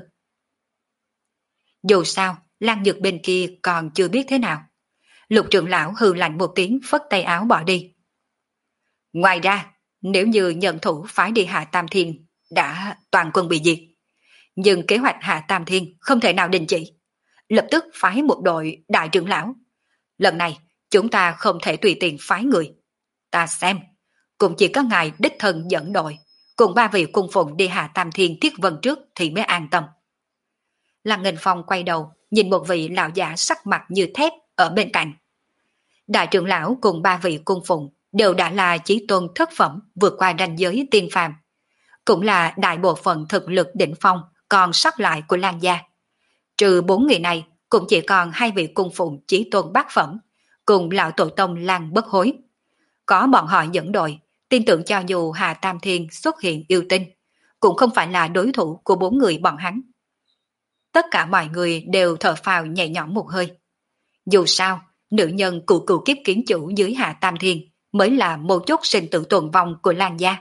Speaker 1: Dù sao, Lan Nhược bên kia còn chưa biết thế nào. Lục trưởng lão hừ lạnh một tiếng phất tay áo bỏ đi. Ngoài ra, nếu như nhận thủ phái đi Hạ Tam Thiên đã toàn quân bị diệt, nhưng kế hoạch Hạ Tam Thiên không thể nào đình chỉ. Lập tức phái một đội đại trưởng lão. Lần này, chúng ta không thể tùy tiện phái người. Ta xem, cũng chỉ có ngài đích thân dẫn đội, cùng ba vị cung phụng đi Hạ Tam Thiên thiết vân trước thì mới an tâm. Lăng Nghênh Phong quay đầu, nhìn một vị lão giả sắc mặt như thép ở bên cạnh. Đại trưởng lão cùng ba vị cung phụng đều đã là chí tôn thất phẩm vượt qua ranh giới tiên phàm, cũng là đại bộ phận thực lực đỉnh phong còn sót lại của Lan gia. Trừ bốn người này, cũng chỉ còn hai vị cung phụng chí tôn bát phẩm, cùng lão tổ tông Lan Bất Hối. Có bọn họ dẫn đội, tin tưởng cho dù Hà Tam Thiên xuất hiện yêu tinh, cũng không phải là đối thủ của bốn người bọn hắn. Tất cả mọi người đều thở phào nhẹ nhõm một hơi. Dù sao, nữ nhân cụ cụ kiếp kiến chủ dưới Hạ Tam Thiên mới là một chút sinh tử tồn vong của Lan gia.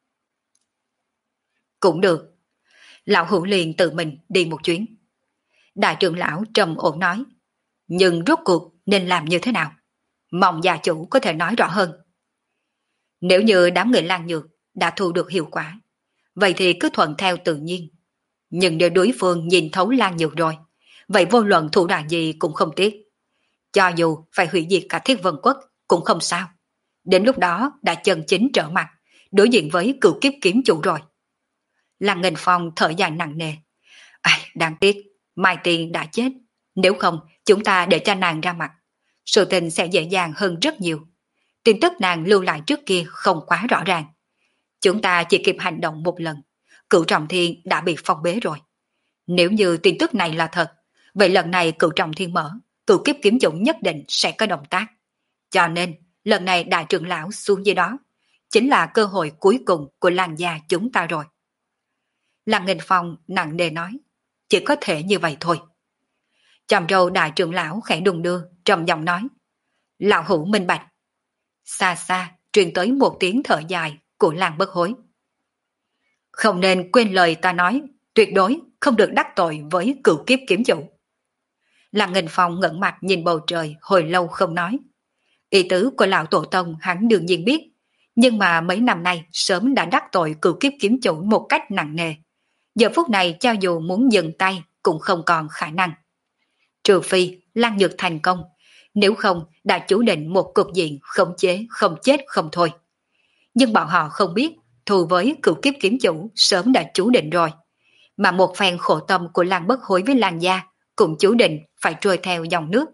Speaker 1: Cũng được. Lão Hữu liền tự mình đi một chuyến. Đại trưởng lão trầm ổn nói, nhưng rốt cuộc nên làm như thế nào? Mong gia chủ có thể nói rõ hơn. Nếu như đám người Lan Nhược đã thu được hiệu quả, vậy thì cứ thuận theo tự nhiên. Nhưng nếu đối phương nhìn thấu Lan Nhược rồi, vậy vô luận thủ đoạn gì cũng không tiếc. Cho dù phải hủy diệt cả Thiết Vân Quốc cũng không sao. Đến lúc đó đã chân chính trở mặt, đối diện với cựu kiếp kiếm chủ rồi. Lăng Nghênh Phong thở dài nặng nề. Ai, đáng tiếc, Mai Tiên đã chết. Nếu không, chúng ta để cho nàng ra mặt. Sự tình sẽ dễ dàng hơn rất nhiều. Tin tức nàng lưu lại trước kia không quá rõ ràng. Chúng ta chỉ kịp hành động một lần. Cửu Trọng Thiên đã bị phong bế rồi. Nếu như tin tức này là thật, vậy lần này Cửu Trọng Thiên mở, cửu kiếp kiếm chủ nhất định sẽ có động tác. Cho nên, lần này đại trưởng lão xuống dưới đó, chính là cơ hội cuối cùng của Lan gia chúng ta rồi. Lăng Nghênh Phong nặng nề nói, chỉ có thể như vậy thôi. Chòm râu đại trưởng lão khẽ đùng đưa, trầm giọng nói, lão hữu minh bạch. Xa xa truyền tới một tiếng thở dài của Lan Bất Hối. Không nên quên lời ta nói, tuyệt đối không được đắc tội với cửu kiếp kiếm chủ. Lăng Nghênh Phong ngẩng mặt nhìn bầu trời hồi lâu không nói. Ý tứ của lão tổ tông hắn đương nhiên biết, nhưng mà mấy năm nay sớm đã đắc tội cửu kiếp kiếm chủ một cách nặng nề. Giờ phút này cho dù muốn dừng tay cũng không còn khả năng. Trừ phi Lan Nhược thành công, nếu không đã chủ định một cục diện khống chế không chết không thôi. Nhưng bọn họ không biết thù với cửu kiếp kiếm chủ sớm đã chủ định rồi, mà một phen khổ tâm của Lan Bất Hối với Lan gia cũng chủ định phải trôi theo dòng nước.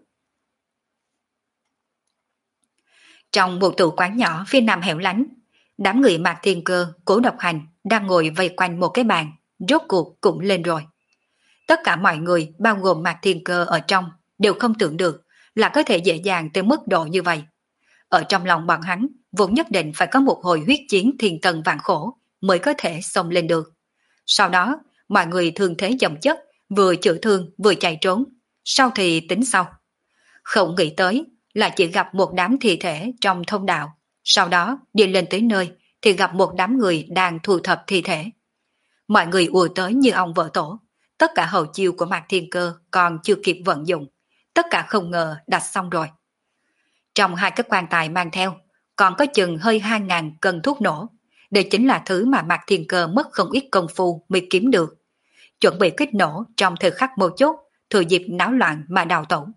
Speaker 1: Trong một tủ quán nhỏ phía nam hẻo lánh, đám người Mạc Thiên Cơ, Cố Độc Hành đang ngồi vây quanh một cái bàn, rốt cuộc cũng lên rồi. Tất cả mọi người, bao gồm Mạc Thiên Cơ ở trong, đều không tưởng được là có thể dễ dàng tới mức độ như vậy. Ở trong lòng bọn hắn, vốn nhất định phải có một hồi huyết chiến thiên tần vạn khổ mới có thể xông lên được. Sau đó, mọi người thường thế chồng chất, vừa chữa thương vừa chạy trốn, sau thì tính sau. Không nghĩ tới là chỉ gặp một đám thi thể trong thông đạo, sau đó đi lên tới nơi thì gặp một đám người đang thu thập thi thể. Mọi người ùa tới như ong vỡ tổ, tất cả hậu chiêu của Mạc Thiên Cơ còn chưa kịp vận dụng, tất cả không ngờ đặt xong rồi. Trong hai cái quan tài mang theo, còn có chừng hơi hai ngàn cân thuốc nổ, đây chính là thứ mà Mạc Thiên Cơ mất không ít công phu mới kiếm được. Chuẩn bị kích nổ trong thời khắc một chút, thừa dịp náo loạn mà đào tẩu.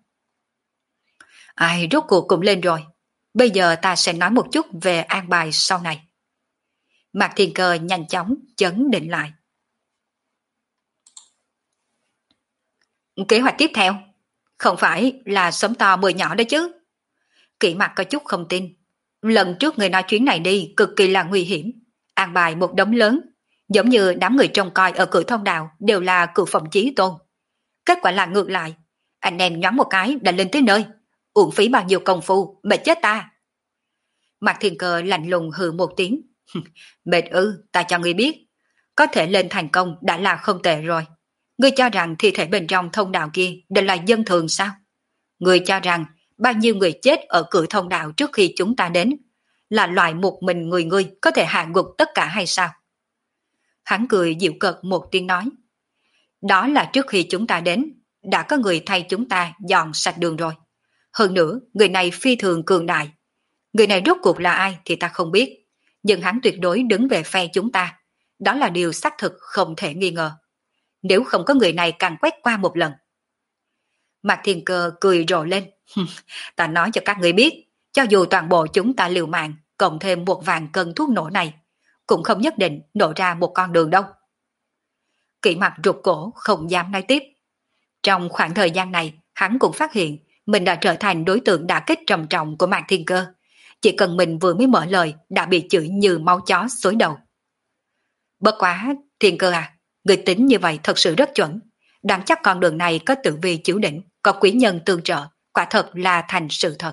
Speaker 1: Ai rốt cuộc cũng lên rồi, bây giờ ta sẽ nói một chút về an bài sau này. Mạc Thiên Cơ nhanh chóng chấn định lại. Kế hoạch tiếp theo, không phải là sớm to mười nhỏ đấy chứ. Kỷ Mặc có chút không tin. Lần trước người nói chuyến này đi cực kỳ là nguy hiểm, an bài một đống lớn, giống như đám người trông coi ở cửa thông đạo đều là cửu phẩm chí tôn. Kết quả là ngược lại, anh em nhoáng một cái đã lên tới nơi, uổng phí bao nhiêu công phu, mệt chết ta. Mạc Thiên Cơ lạnh lùng hừ một tiếng. Mệt ư, ta cho ngươi biết, có thể lên thành công đã là không tệ rồi. Ngươi cho rằng thi thể bên trong thông đạo kia đều là dân thường sao? Ngươi cho rằng bao nhiêu người chết ở cửa thông đạo trước khi chúng ta đến là loại một mình người ngươi có thể hạ gục tất cả hay sao? Hắn cười dịu cợt một tiếng nói. Đó là trước khi chúng ta đến, đã có người thay chúng ta dọn sạch đường rồi. Hơn nữa, người này phi thường cường đại. Người này rốt cuộc là ai thì ta không biết, nhưng hắn tuyệt đối đứng về phe chúng ta. Đó là điều xác thực không thể nghi ngờ. Nếu không có người này càng quét qua một lần. Mạc Thiên Cơ cười rộ lên. Ta nói cho các người biết, cho dù toàn bộ chúng ta liều mạng, cộng thêm một vạn cân thuốc nổ này, cũng không nhất định nổ ra một con đường đâu. Kỷ Mặc rụt cổ không dám nói tiếp. Trong khoảng thời gian này, hắn cũng phát hiện mình đã trở thành đối tượng đả kích trầm trọng của Mạc Thiên Cơ. Chỉ cần mình vừa mới mở lời đã bị chửi như máu chó xối đầu. Bất quá, Thiên Cơ à, người tính như vậy thật sự rất chuẩn. Đáng chắc con đường này có tử vi chiếu định, có quý nhân tương trợ, quả thật là thành sự thật.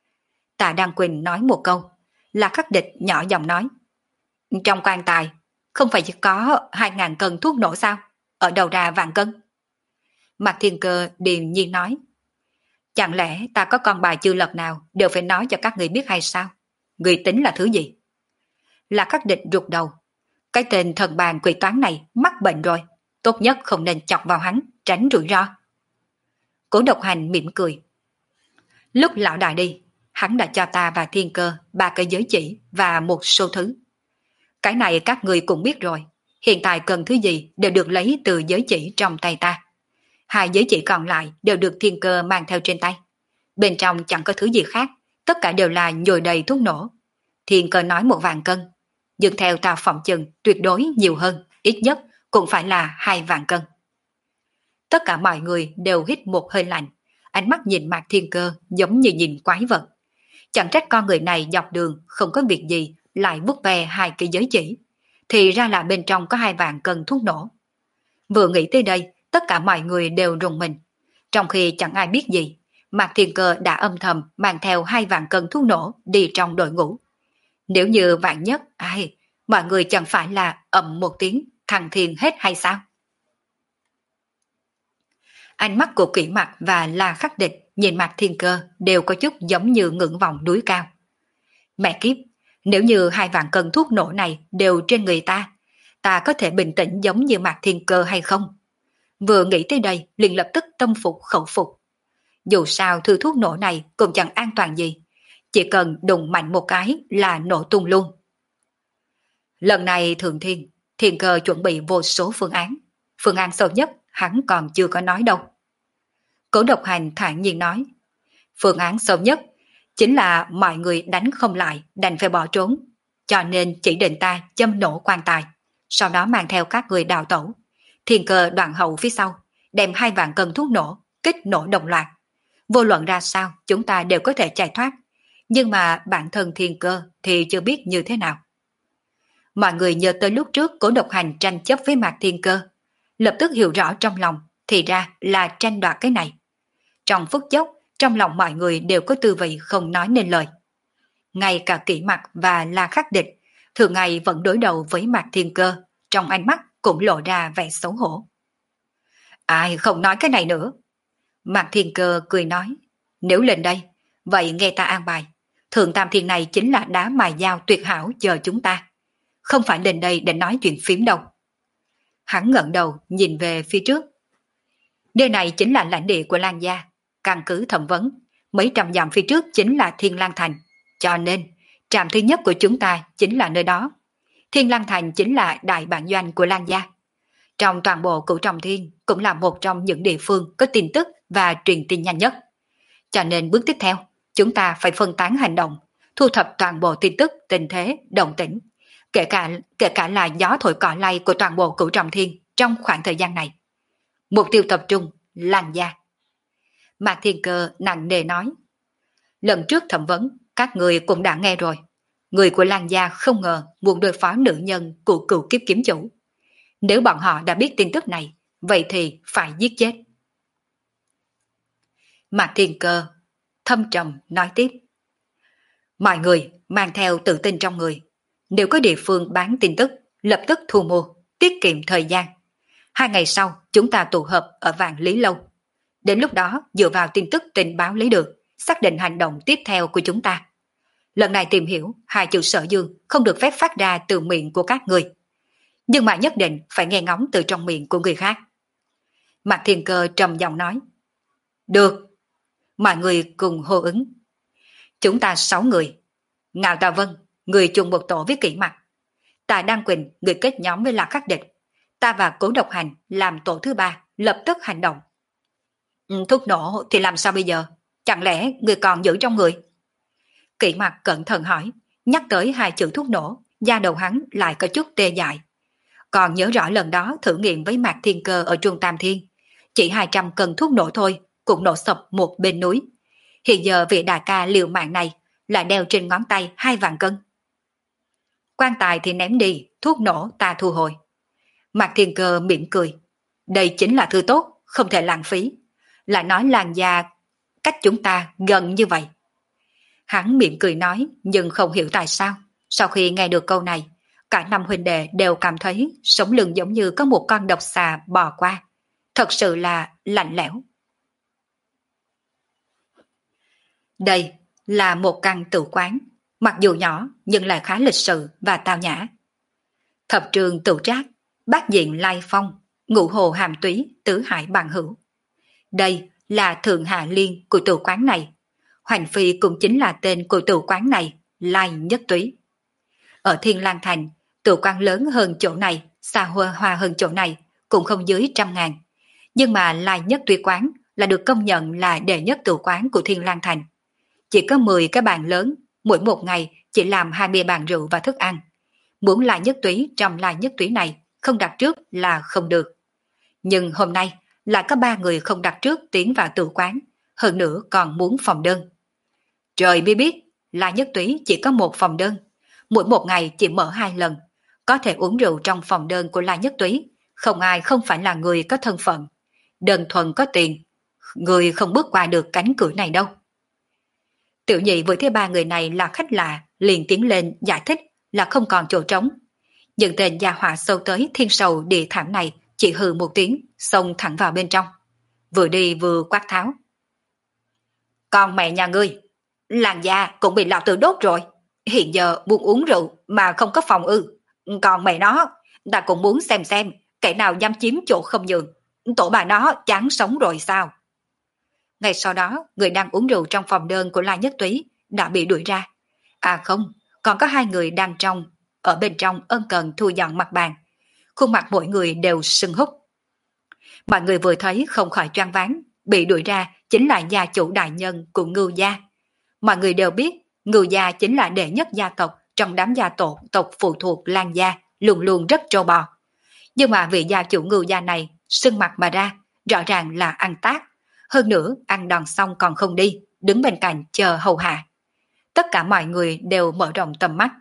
Speaker 1: Tạ Đăng Quỳnh nói một câu, là Khắc Địch nhỏ giọng nói. Trong quan tài, không phải chỉ có hai ngàn cân thuốc nổ sao? Ở đâu ra vạn cân? Mạc Thiên Cơ điềm nhiên nói. Chẳng lẽ ta có con bài chưa lật nào đều phải nói cho các người biết hay sao? Người tính là thứ gì? Là Khắc Địch rụt đầu. Cái tên thần bàn quỷ toán này mắc bệnh rồi. Tốt nhất không nên chọc vào hắn, tránh rủi ro. Cố Độc Hành mỉm cười. Lúc lão đại đi, hắn đã cho ta và Thiên Cơ ba cái giới chỉ và một số thứ. Cái này các người cũng biết rồi. Hiện tại cần thứ gì đều được lấy từ giới chỉ trong tay ta. Hai giới chỉ còn lại đều được Thiên Cơ mang theo trên tay. Bên trong chẳng có thứ gì khác, tất cả đều là nhồi đầy thuốc nổ. Thiên Cơ nói một vạn cân, nhưng theo ta phỏng chừng tuyệt đối nhiều hơn, ít nhất cũng phải là hai vạn cân. Tất cả mọi người đều hít một hơi lạnh, ánh mắt nhìn Mạc Thiên Cơ giống như nhìn quái vật. Chẳng trách con người này dọc đường không có việc gì lại vút về hai cái giới chỉ, thì ra là bên trong có hai vạn cân thuốc nổ. Vừa nghĩ tới đây, tất cả mọi người đều rùng mình. Trong khi chẳng ai biết gì, Mạc Thiên Cơ đã âm thầm mang theo hai vạn cân thuốc nổ đi trong đội ngũ. Nếu như vạn nhất, ai, mọi người chẳng phải là ầm một tiếng, thằng thiên hết hay sao? Ánh mắt của Kỷ Mặc và La Khắc Địch nhìn Mạc Thiên Cơ đều có chút giống như ngưỡng vọng núi cao. Mẹ kiếp, nếu như hai vạn cân thuốc nổ này đều trên người ta, ta có thể bình tĩnh giống như Mạc Thiên Cơ hay không? Vừa nghĩ tới đây liền lập tức tâm phục khẩu phục. Dù sao thứ thuốc nổ này cũng chẳng an toàn gì, chỉ cần đụng mạnh một cái là nổ tung luôn. Lần này Thượng Thiên, Thiên Cơ chuẩn bị vô số phương án. Phương án sâu nhất hắn còn chưa có nói đâu. Cố Độc Hành thản nhiên nói, phương án sâu nhất chính là mọi người đánh không lại, đành phải bỏ trốn, cho nên chỉ định ta châm nổ quan tài, sau đó mang theo các người đào tẩu. Thiên Cơ đoạn hậu phía sau, đem hai vạn cân thuốc nổ, kích nổ đồng loạt. Vô luận ra sao, chúng ta đều có thể chạy thoát, nhưng mà bản thân Thiên Cơ thì chưa biết như thế nào. Mọi người nhớ tới lúc trước Cố Độc Hành tranh chấp với Mạc Thiên Cơ, lập tức hiểu rõ trong lòng, thì ra là tranh đoạt cái này. Trong phút chốc, trong lòng mọi người đều có tư vị không nói nên lời. Ngay cả Kỷ Mặc và La Khắc Địch, thường ngày vẫn đối đầu với Mạc Thiên Cơ, trong ánh mắt cũng lộ ra vẻ xấu hổ. Ai không nói cái này nữa. Mạc Thiên Cơ cười nói, nếu lên đây, vậy nghe ta an bài. Thượng Tam Thiên này chính là đá mài dao tuyệt hảo chờ chúng ta. Không phải lên đây để nói chuyện phím đâu. Hắn ngẩng đầu nhìn về phía trước. Nơi này chính là lãnh địa của Lan gia. Căn cứ thẩm vấn, mấy trăm dặm phía trước chính là Thiên Lang Thành. Cho nên, trạm thứ nhất của chúng ta chính là nơi đó. Thiên Lang Thành chính là đại bản doanh của Lan gia. Trong toàn bộ Cửu Trọng Thiên cũng là một trong những địa phương có tin tức và truyền tin nhanh nhất. Cho nên bước tiếp theo, chúng ta phải phân tán hành động, thu thập toàn bộ tin tức, tình thế, động tĩnh, kể cả kể cả là gió thổi cỏ lay của toàn bộ Cửu Trọng Thiên trong khoảng thời gian này. Mục tiêu tập trung, Lan gia. Mạc Thiên Cơ nặng nề nói. Lần trước thẩm vấn, các người cũng đã nghe rồi. Người của Lan gia không ngờ muốn đối phó nữ nhân của Cửu Kiếp Kiếm Chủ. Nếu bọn họ đã biết tin tức này, vậy thì phải giết chết. Mạc Thiên Cơ thâm trầm nói tiếp. Mọi người mang theo tự tin trong người. Nếu có địa phương bán tin tức, lập tức thu mua, tiết kiệm thời gian. Hai ngày sau, chúng ta tụ hợp ở Vạn Lý Lâu. Đến lúc đó, dựa vào tin tức tình báo lấy được, xác định hành động tiếp theo của chúng ta. Lần này tìm hiểu, hai chữ Sở Dương không được phép phát ra từ miệng của các người. nhưng mà nhất định phải nghe ngóng từ trong miệng của người khác. Mạc Thiên Cơ trầm giọng nói. Được. Mọi người cùng hô ứng. Chúng ta sáu người. Ngạo Tà Vân, người chung một tổ với Kỷ Mặc. Tạ Đăng Quỳnh, người kết nhóm với Lạc Khắc Địch. Ta và Cố Độc Hành làm tổ thứ ba, lập tức hành động. Ừ, thuốc nổ thì làm sao bây giờ? Chẳng lẽ người còn giữ trong người? Kỷ Mặc cẩn thận hỏi, nhắc tới hai chữ thuốc nổ, da đầu hắn lại có chút tê dại. Còn nhớ rõ lần đó thử nghiệm với Mạc Thiên Cơ ở Trung Tam Thiên, chỉ hai trăm cân thuốc nổ thôi, cũng nổ sập một bên núi. Hiện giờ vị đại ca liều mạng này lại đeo trên ngón tay hai vạn cân. Quan tài thì ném đi, thuốc nổ ta thu hồi. Mạc Thiên Cơ mỉm cười. Đây chính là thứ tốt, không thể lãng phí. Lại nói làn da cách chúng ta gần như vậy. Hắn mỉm cười nói, nhưng không hiểu tại sao. Sau khi nghe được câu này, cả năm huynh đệ đều cảm thấy sống lưng giống như có một con độc xà bò qua. Thật sự là lạnh lẽo. Đây là một căn tử quán, mặc dù nhỏ nhưng lại khá lịch sự và tao nhã. Thập trường Tự Trác, Bát Diện Lai Phong, Ngũ Hồ Hàm Túy, Tứ Hải Bằng Hữu. Đây là thượng hạ liên của tử quán này. Hoành Phi cũng chính là tên của tử quán này, Lai Nhất Túy. Ở Thiên Lang Thành, tử quán lớn hơn chỗ này, xa hoa hoa hơn chỗ này, cũng không dưới trăm ngàn. Nhưng mà Lai Nhất Túy quán là được công nhận là đệ nhất tử quán của Thiên Lang Thành. Chỉ có mười cái bàn lớn, mỗi một ngày chỉ làm hai mươi bàn rượu và thức ăn. Muốn Lai Nhất Túy trong Lai Nhất Túy này không đặt trước là không được. Nhưng hôm nay lại có ba người không đặt trước tiến vào tử quán, hơn nữa còn muốn phòng đơn. Trời mới biết, Lai Nhất Túy chỉ có một phòng đơn, mỗi một ngày chỉ mở hai lần, có thể uống rượu trong phòng đơn của Lai Nhất Túy, không ai không phải là người có thân phận, đơn thuần có tiền, người không bước qua được cánh cửa này đâu. Tiểu Nhị với thấy ba người này là khách lạ, liền tiến lên giải thích là không còn chỗ trống. Nhưng tên gia họa sâu tới thiên sầu địa thảm này chỉ hừ một tiếng, xông thẳng vào bên trong. Vừa đi vừa quát tháo. Con mẹ nhà ngươi, làn da cũng bị lão tử đốt rồi. Hiện giờ muốn uống rượu mà không có phòng ư. Còn mẹ nó, ta cũng muốn xem xem kẻ nào dám chiếm chỗ không nhường. Tổ bà nó chán sống rồi sao? Ngay sau đó, người đang uống rượu trong phòng đơn của Lai Nhất Túy đã bị đuổi ra. À không, còn có hai người đang trong, ở bên trong ân cần thu dọn mặt bàn. Khuôn mặt mỗi người đều sưng húp. Mọi người vừa thấy không khỏi choáng váng, bị đuổi ra chính là gia chủ đại nhân của Ngưu gia. Mọi người đều biết Ngưu gia chính là đệ nhất gia tộc trong đám gia tổ tộc phụ thuộc Lan gia, luôn luôn rất trâu bò. Nhưng mà vị gia chủ Ngưu gia này sưng mặt mà ra, rõ ràng là ăn tát. Hơn nữa, ăn đòn xong còn không đi, đứng bên cạnh chờ hầu hạ. Tất cả mọi người đều mở rộng tầm mắt.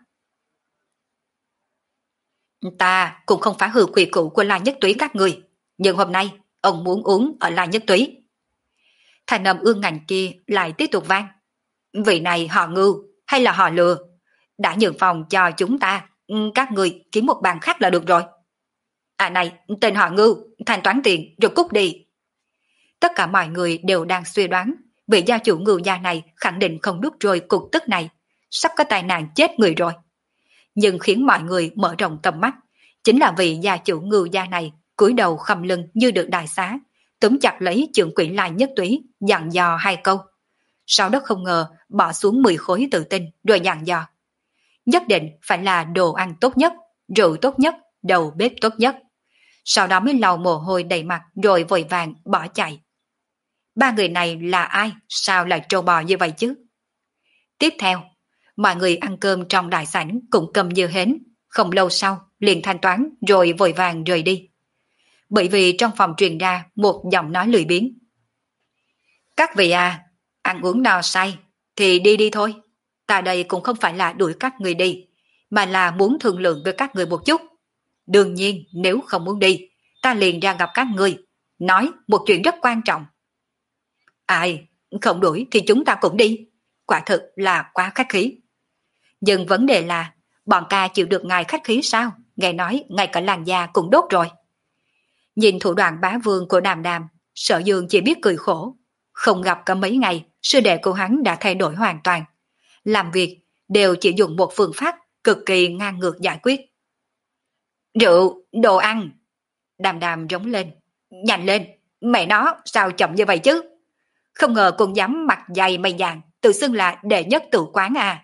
Speaker 1: Ta cũng không phá hư quy củ của Lai Nhất Túy các người, nhưng hôm nay ông muốn uống ở Lai Nhất Túy. Thành âm ương ngạnh kia lại tiếp tục vang. Vị này họ Ngưu hay là họ Lừa? Đã nhường phòng cho chúng ta, các người kiếm một bàn khác là được rồi. À này, tên họ Ngưu, thanh toán tiền rồi cút đi. Tất cả mọi người đều đang suy đoán vị gia chủ Ngưu gia này khẳng định không đút rồi cục tức này, sắp có tai nạn chết người rồi. Nhưng khiến mọi người mở rộng tầm mắt chính là vị gia chủ Ngưu gia này cúi đầu khom lưng như được đại xá, túm chặt lấy trưởng quỹ Lai Nhất Túy, dặn dò hai câu. Sau đó không ngờ bỏ xuống mười khối tự tin rồi dặn dò. Nhất định phải là đồ ăn tốt nhất, rượu tốt nhất, đầu bếp tốt nhất. Sau đó mới lau mồ hôi đầy mặt rồi vội vàng bỏ chạy. Ba người này là ai? Sao lại trâu bò như vậy chứ? Tiếp theo, mọi người ăn cơm trong đại sảnh cũng cầm như hến, không lâu sau liền thanh toán rồi vội vàng rời đi. Bởi vì trong phòng truyền ra một giọng nói lười biếng. Các vị à, ăn uống no say thì đi đi thôi. Ta đây cũng không phải là đuổi các người đi, mà là muốn thương lượng với các người một chút. Đương nhiên nếu không muốn đi, ta liền ra gặp các người, nói một chuyện rất quan trọng. Ai, không đuổi thì chúng ta cũng đi. Quả thực là quá khách khí. Nhưng vấn đề là, bọn ca chịu được ngài khách khí sao? Nghe nói ngay cả làn da cũng đốt rồi. Nhìn thủ đoạn bá vương của Đàm Đàm, Sở Dương chỉ biết cười khổ. Không gặp có mấy ngày, sư đệ của hắn đã thay đổi hoàn toàn. Làm việc đều chỉ dùng một phương pháp cực kỳ ngang ngược giải quyết. Rượu, đồ ăn. Đàm đàm rống lên. Nhanh lên, mẹ nó sao chậm như vậy chứ? Không ngờ con dám mặt dày mày dạn, tự xưng là đệ nhất tự quán à.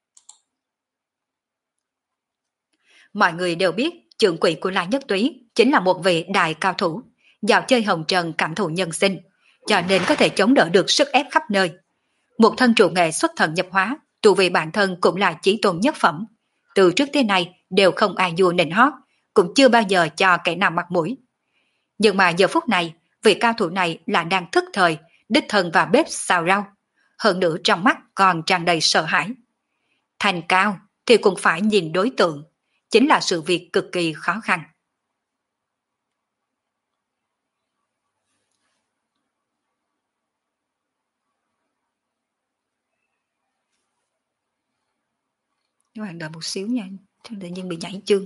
Speaker 1: Mọi người đều biết trưởng quỹ của La Nhất Túy chính là một vị đại cao thủ, dạo chơi hồng trần cảm thụ nhân sinh, cho nên có thể chống đỡ được sức ép khắp nơi. Một thân trụ nghệ xuất thần nhập hóa, tu vì bản thân cũng là chí tôn nhất phẩm. Từ trước tới nay đều không ai vua nịnh hót, cũng chưa bao giờ cho kẻ nào mặt mũi. Nhưng mà giờ phút này, vị cao thủ này là đang thức thời, đích thân vào bếp xào rau. Hơn nữa trong mắt còn tràn đầy sợ hãi. Thành cao thì cũng phải nhìn đối tượng, chính là sự việc cực kỳ khó khăn. Các bạn đợi một xíu nha, tự nhiên bị nhảy chương.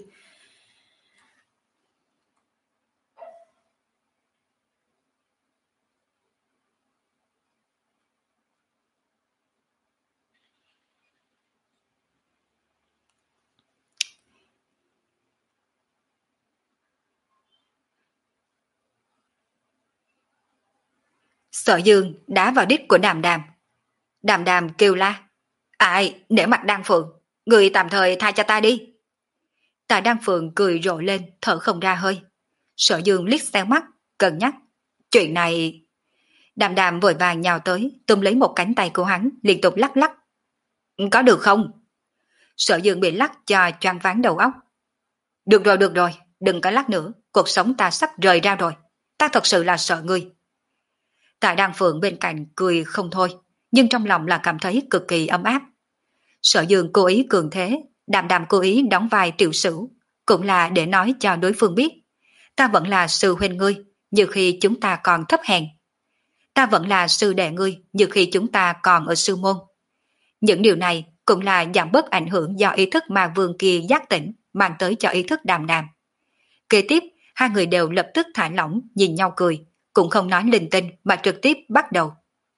Speaker 1: Sở Dương đá vào đít của Đàm Đàm. Đàm Đàm kêu la. Ai, để mặt Đan Phượng, người tạm thời tha cho ta đi. Tạ Đan Phượng cười rộ lên, thở không ra hơi. Sở Dương liếc xéo mắt, cân nhắc. Chuyện này... Đàm Đàm vội vàng nhào tới, túm lấy một cánh tay của hắn, liên tục lắc lắc. Có được không? Sở Dương bị lắc cho choáng váng đầu óc. Được rồi, được rồi, đừng có lắc nữa, cuộc sống ta sắp rời ra rồi. Ta thật sự là sợ ngươi. Tạ Đan Phượng bên cạnh cười không thôi, nhưng trong lòng là cảm thấy cực kỳ ấm áp. Sở Dương cố ý cường thế, Đàm Đàm cố ý đóng vai tiểu sửu, cũng là để nói cho đối phương biết. Ta vẫn là sư huynh ngươi, như khi chúng ta còn thấp hèn. Ta vẫn là sư đệ ngươi, như khi chúng ta còn ở sư môn. Những điều này cũng là giảm bớt ảnh hưởng do ý thức mà vương kia giác tỉnh mang tới cho ý thức Đàm Đàm. Kế tiếp, hai người đều lập tức thả lỏng, nhìn nhau cười, cũng không nói linh tinh mà trực tiếp bắt đầu.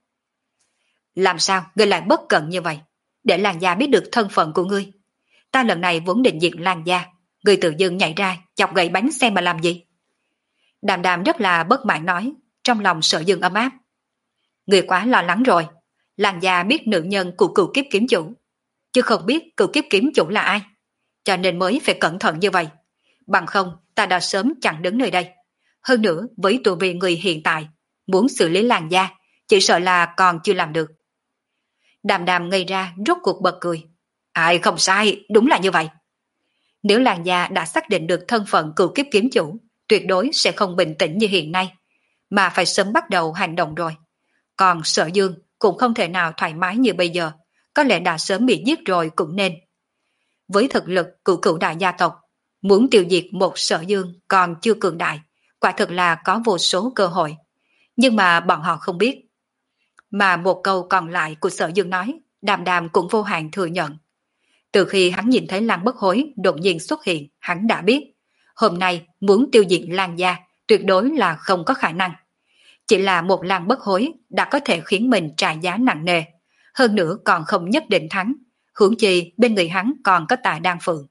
Speaker 1: Làm sao ngươi lại bất cẩn như vậy? Để làng gia biết được thân phận của ngươi. Ta lần này vốn định diệt làng gia, ngươi tự dưng nhảy ra chọc gậy bánh xe mà làm gì? Đàm Đàm rất là bất mãn nói, trong lòng Sở Dương ấm áp. Ngươi quá lo lắng rồi, làng gia biết nữ nhân của cựu kiếp kiếm chủ, chứ không biết cựu kiếp kiếm chủ là ai, cho nên mới phải cẩn thận như vậy. Bằng không ta đã sớm chặn đứng nơi đây. Hơn nữa với tù vị người hiện tại, muốn xử lý làng gia, chỉ sợ là còn chưa làm được. Đàm Đàm ngây ra rốt cuộc bật cười. Ai không sai, đúng là như vậy. Nếu làng gia đã xác định được thân phận cựu kiếp kiếm chủ, tuyệt đối sẽ không bình tĩnh như hiện nay, mà phải sớm bắt đầu hành động rồi. Còn Sở Dương cũng không thể nào thoải mái như bây giờ, có lẽ đã sớm bị giết rồi cũng nên. Với thực lực của cựu đại gia tộc, muốn tiêu diệt một Sở Dương còn chưa cường đại, quả thực là có vô số cơ hội. Nhưng mà bọn họ không biết. Mà một câu còn lại của Sở Dương nói, Đàm Đàm cũng vô hạn thừa nhận. Từ khi hắn nhìn thấy Lan Bất Hối đột nhiên xuất hiện, hắn đã biết, hôm nay muốn tiêu diệt Lan gia tuyệt đối là không có khả năng. Chỉ là một Lan Bất Hối đã có thể khiến mình trả giá nặng nề, hơn nữa còn không nhất định thắng, huống chi bên người hắn còn có Tạ Đan Phượng.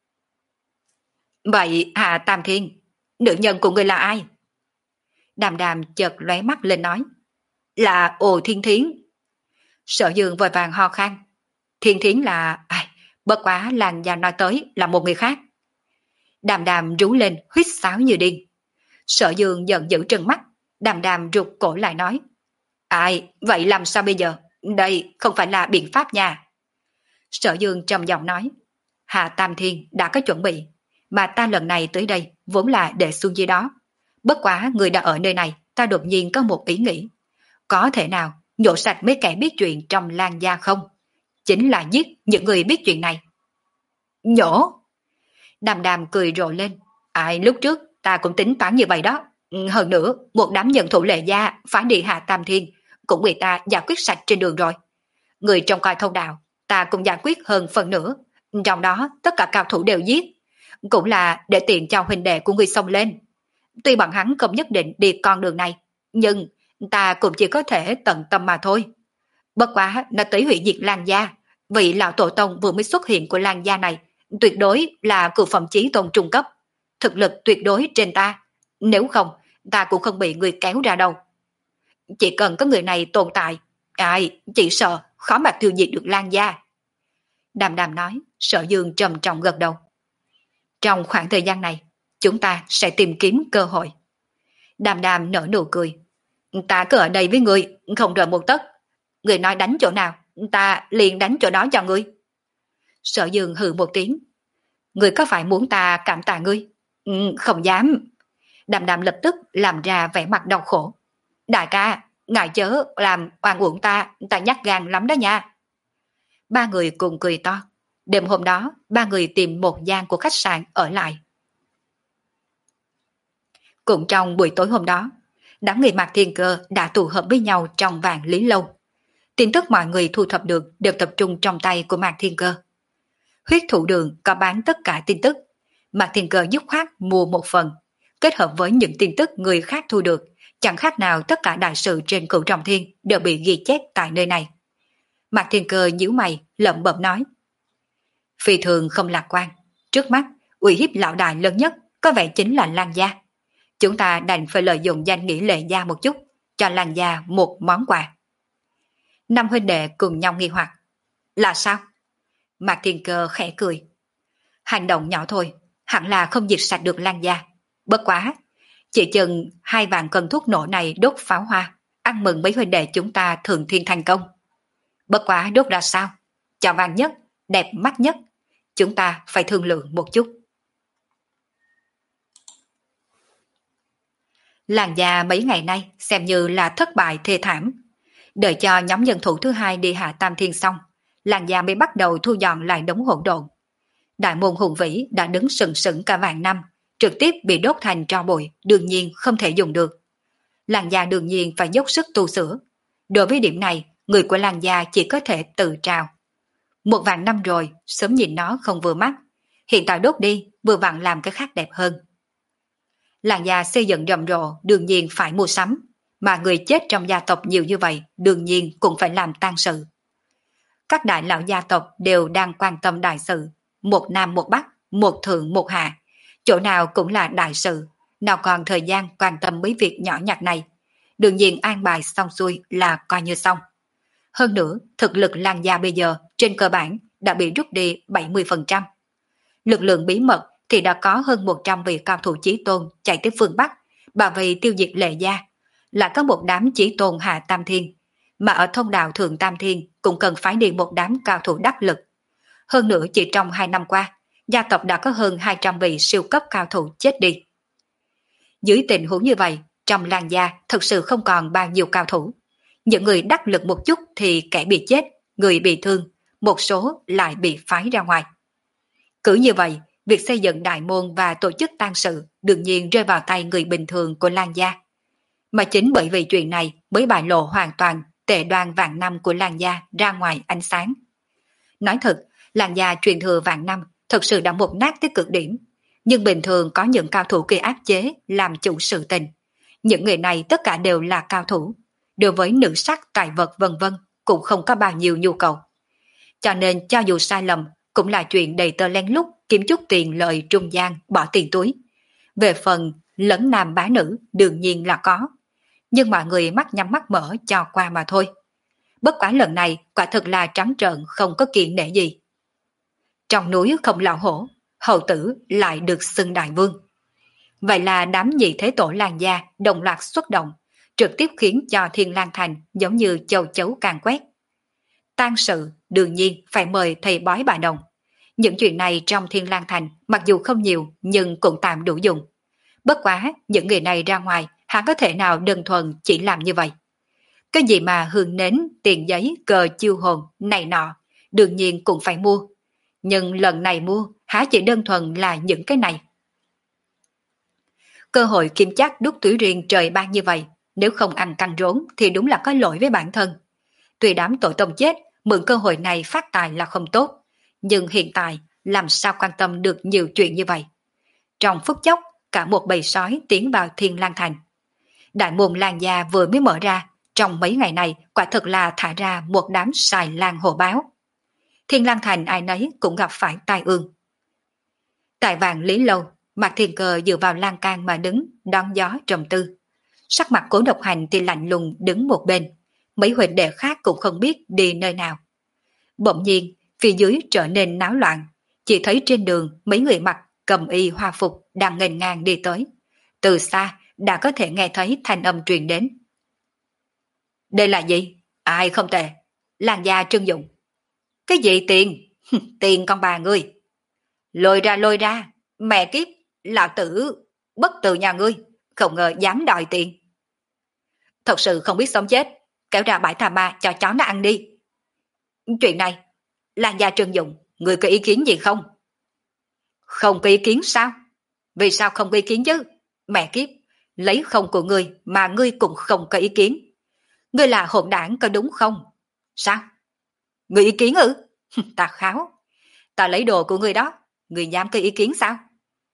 Speaker 1: Vậy Hạ Tam Thiên, nữ nhân của người là ai? Đàm Đàm chợt lóe mắt lên nói. Là Ồ Thiên Thiến. Sở Dương vội vàng ho khan. Thiên Thiến là... Ai, bất quá làng gia nói tới là một người khác. Đàm Đàm rú lên huýt sáo như điên. Sở Dương giận dữ trừng mắt. Đàm Đàm rụt cổ lại nói. Ai, vậy làm sao bây giờ? Đây không phải là biện pháp nha. Sở Dương trầm giọng nói. Hạ Tam Thiên đã có chuẩn bị, mà ta lần này tới đây vốn là để xuống dưới đó. Bất quá người đã ở nơi này, ta đột nhiên có một ý nghĩ. Có thể nào nhổ sạch mấy kẻ biết chuyện trong Lan gia không? Chính là giết những người biết chuyện này. Nhổ? Đàm Đàm cười rộ lên. Ai, lúc trước ta cũng tính toán như vậy đó. Hơn nữa, một đám nhân thủ lệ gia phá đi Hạ Tam Thiên cũng bị ta giải quyết sạch trên đường rồi. Người trong coi thông đạo ta cũng giải quyết hơn phần nữa. Trong đó tất cả cao thủ đều giết. Cũng là để tiện cho huynh đệ của người xông lên. Tuy bọn hắn không nhất định đi con đường này, nhưng ta cũng chỉ có thể tận tâm mà thôi. Bất quá nó tới hủy diệt Lan gia, vị lão tổ tông vừa mới xuất hiện của Lan gia này tuyệt đối là cựu phẩm chí tôn trung cấp, thực lực tuyệt đối trên ta. Nếu không, ta cũng không bị người kéo ra đâu. Chỉ cần có người này tồn tại, ai, chỉ sợ khó mà tiêu diệt được Lan gia. Đàm Đàm nói, Sở Dương trầm trọng gật đầu. Trong khoảng thời gian này, chúng ta sẽ tìm kiếm cơ hội. Đàm Đàm nở nụ cười. Ta cứ ở đây với người, không rời một tấc. Người nói đánh chỗ nào, ta liền đánh chỗ đó cho ngươi. Sở Dương hừ một tiếng. Ngươi có phải muốn ta cảm tạ ngươi? Ừ, không dám. Đàm Đàm lập tức làm ra vẻ mặt đau khổ. Đại ca, ngài chớ làm oan uổng ta, ta nhát gan lắm đó nha. Ba người cùng cười to. Đêm hôm đó, ba người tìm một gian của khách sạn ở lại. Cũng trong buổi tối hôm đó, đám người Mạc Thiên Cơ đã tụ hợp với nhau trong Vạn Lý Lâu. Tin tức mọi người thu thập được đều tập trung trong tay của Mạc Thiên Cơ. Huyết Thụ Đường có bán tất cả tin tức. Mạc Thiên Cơ dứt khoát mua một phần, kết hợp với những tin tức người khác thu được, chẳng khác nào tất cả đại sự trên Cửu Trọng Thiên đều bị ghi chép tại nơi này. Mạc Thiên Cơ nhíu mày, lẩm bẩm nói. Phi thường không lạc quan. Trước mắt, uy hiếp lão đại lớn nhất có vẻ chính là Lan gia. Chúng ta đành phải lợi dụng danh nghĩa Lệ gia một chút, cho Lan gia một món quà. Năm huynh đệ cùng nhau nghi hoặc. Là sao? Mạc Thiên Cơ khẽ cười. Hành động nhỏ thôi, hẳn là không diệt sạch được Lan gia. Bất quá, chỉ chừng hai vạn cân thuốc nổ này đốt pháo hoa, ăn mừng mấy huynh đệ chúng ta thường thiên thành công. Bất quá đốt ra sao? Chào vàng nhất, đẹp mắt nhất. Chúng ta phải thương lượng một chút. Lan gia mấy ngày nay xem như là thất bại thê thảm. Đợi cho nhóm nhân thủ thứ hai đi hạ Tam Thiên xong, Lan gia mới bắt đầu thu dọn lại đống hỗn độn. Đại môn hùng vĩ đã đứng sừng sững cả vạn năm, trực tiếp bị đốt thành tro bụi, đương nhiên không thể dùng được. Lan gia đương nhiên phải dốc sức tu sửa. Đối với điểm này, người của Lan gia chỉ có thể tự trao. Một vạn năm rồi, sớm nhìn nó không vừa mắt. Hiện tại đốt đi, vừa vặn làm cái khác đẹp hơn. Lan gia xây dựng rầm rộ, đương nhiên phải mua sắm. Mà người chết trong gia tộc nhiều như vậy, đương nhiên cũng phải làm tang sự. Các đại lão gia tộc đều đang quan tâm đại sự. Một nam một bắc, một thượng một hạ. Chỗ nào cũng là đại sự. Nào còn thời gian quan tâm mấy việc nhỏ nhặt này. Đương nhiên an bài xong xuôi là coi như xong. Hơn nữa, thực lực Lan gia bây giờ trên cơ bản đã bị rút đi bảy mươi phần trăm. Lực lượng bí mật thì đã có hơn một trăm vị cao thủ chí tôn chạy tới phương Bắc, bảo vệ tiêu diệt Lệ gia. Lại có một đám chí tôn hạ Tam Thiên, mà ở thông đạo Thượng Tam Thiên cũng cần phái đi một đám cao thủ đắc lực. Hơn nữa chỉ trong hai năm qua, gia tộc đã có hơn hai trăm vị siêu cấp cao thủ chết đi. Dưới tình huống như vậy, trong Lan gia thực sự không còn bao nhiêu cao thủ. Những người đắc lực một chút thì kẻ bị chết, người bị thương, một số lại bị phái ra ngoài. Cứ như vậy, việc xây dựng đại môn và tổ chức tang sự đương nhiên rơi vào tay người bình thường của Lan gia. Mà chính bởi vì chuyện này mới bại lộ hoàn toàn tệ đoan vạn năm của Lan gia ra ngoài ánh sáng. Nói thật, Lan gia truyền thừa vạn năm thật sự đã một nát tới cực điểm, nhưng bình thường có những cao thủ kia áp chế làm chủ sự tình. Những người này tất cả đều là cao thủ, đối với nữ sắc tài vật vân vân cũng không có bao nhiêu nhu cầu. Cho nên cho dù sai lầm cũng là chuyện đầy tơ lén lút kiếm chút tiền lợi trung gian bỏ tiền túi. Về phần lấn nam bá nữ đương nhiên là có, nhưng mọi người mắt nhắm mắt mở cho qua mà thôi. Bất quá lần này quả thực là trắng trợn không có kiêng nể gì. Trong núi không lão hổ, hầu tử lại được xưng đại vương. Vậy là đám nhị thế tổ Lan gia đồng loạt xuất động, trực tiếp khiến cho Thiên Lang Thành giống như châu chấu càng quét. Tang sự đương nhiên phải mời thầy bói bà đồng. Những chuyện này trong Thiên Lang Thành mặc dù không nhiều nhưng cũng tạm đủ dùng. Bất quá những người này ra ngoài hẳn có thể nào đơn thuần chỉ làm như vậy. Cái gì mà hương nến, tiền giấy, cờ chiêu hồn, này nọ, đương nhiên cũng phải mua. Nhưng lần này mua há chỉ đơn thuần là những cái này. Cơ hội kim chắc đúc túi riêng trời ban như vậy, nếu không ăn căng rốn thì đúng là có lỗi với bản thân. Tuy đám tội tông chết, mượn cơ hội này phát tài là không tốt, nhưng hiện tại làm sao quan tâm được nhiều chuyện như vậy. Trong phút chốc, cả một bầy sói tiến vào Thiên Lang Thành. Đại môn Lan gia vừa mới mở ra, trong mấy ngày này quả thực là thả ra một đám xài lang hổ báo. Thiên Lang Thành ai nấy cũng gặp phải tai ương. Tại Vạn Lý Lâu, Mạc Thiên Cơ dựa vào lan can mà đứng, đón gió trầm tư. Sắc mặt Cố Độc Hành thì lạnh lùng đứng một bên, mấy huynh đệ khác cũng không biết đi nơi nào. Bỗng nhiên, phía dưới trở nên náo loạn, chỉ thấy trên đường mấy người mặc cầm y hoa phục đang nghênh ngang đi tới. Từ xa đã có thể nghe thấy thanh âm truyền đến. Đây là gì? Ai không tệ? Làn da Trương Dụng. Cái gì tiền? Tiền con bà ngươi. Lôi ra lôi ra, mẹ kiếp, lão tử bất từ nhà ngươi, không ngờ dám đòi tiền. Thật sự không biết sống chết, kéo ra bãi tà ma cho chó nó ăn đi. Chuyện này, Lan gia Trương Dụng, ngươi có ý kiến gì không? Không có ý kiến sao? Vì sao không có ý kiến chứ? Mẹ kiếp, lấy không của ngươi mà ngươi cũng không có ý kiến. Ngươi là hỗn đảng có đúng không? Sao? Ngươi ý kiến ư? Ta kháo. Ta lấy đồ của ngươi đó, ngươi dám có ý kiến sao?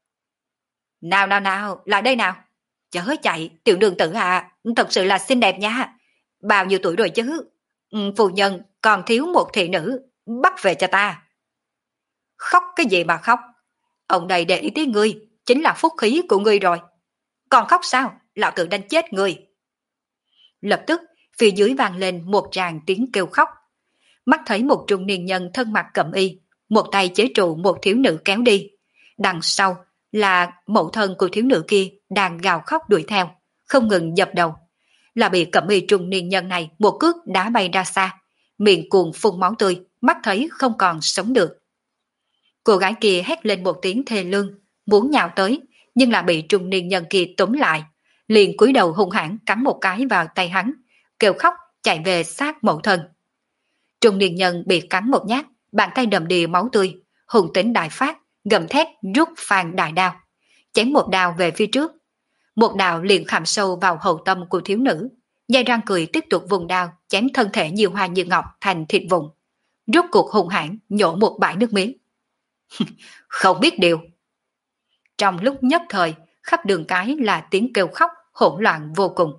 Speaker 1: Nào nào nào, lại đây nào. Chớ chạy, tiểu đường tử à, thật sự là xinh đẹp nha. Bao nhiêu tuổi rồi chứ? Phu nhân còn thiếu một thị nữ, bắt về cho ta. Khóc cái gì mà khóc? Ông đây để ý tới ngươi, chính là phúc khí của ngươi rồi. Còn khóc sao? Lão tử đánh chết ngươi. Lập tức, phía dưới vang lên một tràng tiếng kêu khóc. Mắt thấy một trung niên nhân thân mặc cẩm y, một tay chế trụ một thiếu nữ kéo đi. Đằng sau là mẫu thân của thiếu nữ kia đang gào khóc đuổi theo, không ngừng dập đầu. Là bị cẩm y trung niên nhân này một cước đá bay ra xa, miệng cuồng phun máu tươi, mắt thấy không còn sống được. Cô gái kia hét lên một tiếng thê lương, muốn nhào tới, nhưng là bị trung niên nhân kia túm lại, liền cúi đầu hung hãn cắn một cái vào tay hắn, kêu khóc chạy về sát mẫu thân. Trung niên nhân bị cắn một nhát, bàn tay đầm đìa máu tươi, hùng tính đại phát, gầm thét rút phàn đại đao, chém một đao về phía trước. Một đao liền khảm sâu vào hậu tâm của thiếu nữ, dây răng cười tiếp tục vùng đao chém thân thể như hoa như ngọc thành thịt vụn. Rút cuộc hung hãn nhổ một bãi nước miếng. Không biết điều. Trong lúc nhất thời, khắp đường cái là tiếng kêu khóc hỗn loạn vô cùng.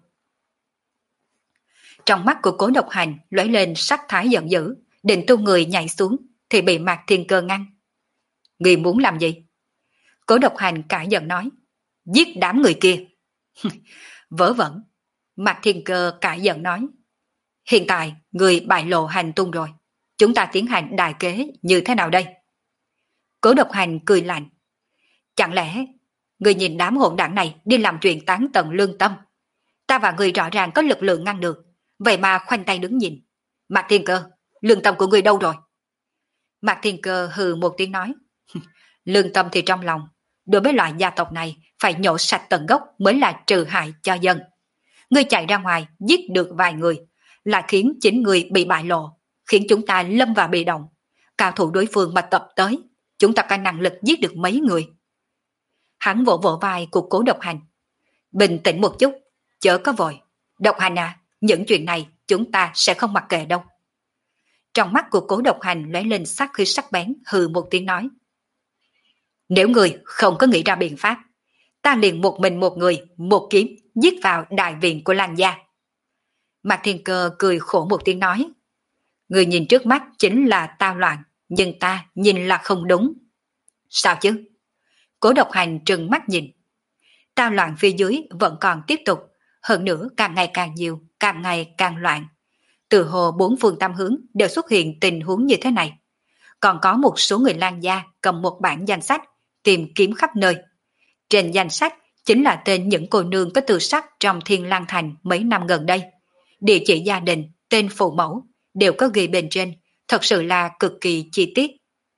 Speaker 1: Trong mắt của Cố Độc Hành lóe lên sắc thái giận dữ, định tung người nhảy xuống thì bị Mạc Thiên Cơ ngăn. Ngươi muốn làm gì? Cố Độc Hành cả giận nói. Giết đám người kia. Vớ vẩn. Mạc Thiên Cơ cả giận nói. Hiện tại người bại lộ hành tung rồi, chúng ta tiến hành đại kế như thế nào đây? Cố Độc Hành cười lạnh. Chẳng lẽ người nhìn đám hỗn đảng này đi làm chuyện tán tận lương tâm? Ta và người rõ ràng có lực lượng ngăn được, vậy mà khoanh tay đứng nhìn. Mạc Thiên Cơ, lương tâm của người đâu rồi? Mạc Thiên Cơ hừ một tiếng nói. Lương tâm thì trong lòng, đối với loại gia tộc này phải nhổ sạch tận gốc mới là trừ hại cho dân. Ngươi chạy ra ngoài giết được vài người là khiến chính người bị bại lộ, khiến chúng ta lâm vào bị động. Cao thủ đối phương mà tập tới, chúng ta có năng lực giết được mấy người. Hắn vỗ vỗ vai của Cố Độc Hành. Bình tĩnh một chút, chớ có vội. Độc Hành à, những chuyện này chúng ta sẽ không mặc kệ đâu. Trong mắt của Cố Độc Hành lóe lên sắc khí sắc bén, hừ một tiếng nói. Nếu người không có nghĩ ra biện pháp, ta liền một mình một người, một kiếm giết vào đại viện của Lan gia. Mạc Thiên Cơ cười khổ một tiếng nói. Người nhìn trước mắt chính là tao loạn, nhưng ta nhìn là không đúng. Sao chứ? Cố Độc Hành trừng mắt nhìn. Tao loạn phía dưới vẫn còn tiếp tục, hơn nữa càng ngày càng nhiều, càng ngày càng loạn. Từ hồ bốn phương tam hướng đều xuất hiện tình huống như thế này. Còn có một số người Lan gia cầm một bản danh sách tìm kiếm khắp nơi. Trên danh sách chính là tên những cô nương có tư sắc trong Thiên Lang Thành mấy năm gần đây. Địa chỉ gia đình, tên phụ mẫu đều có ghi bên trên, thật sự là cực kỳ chi tiết.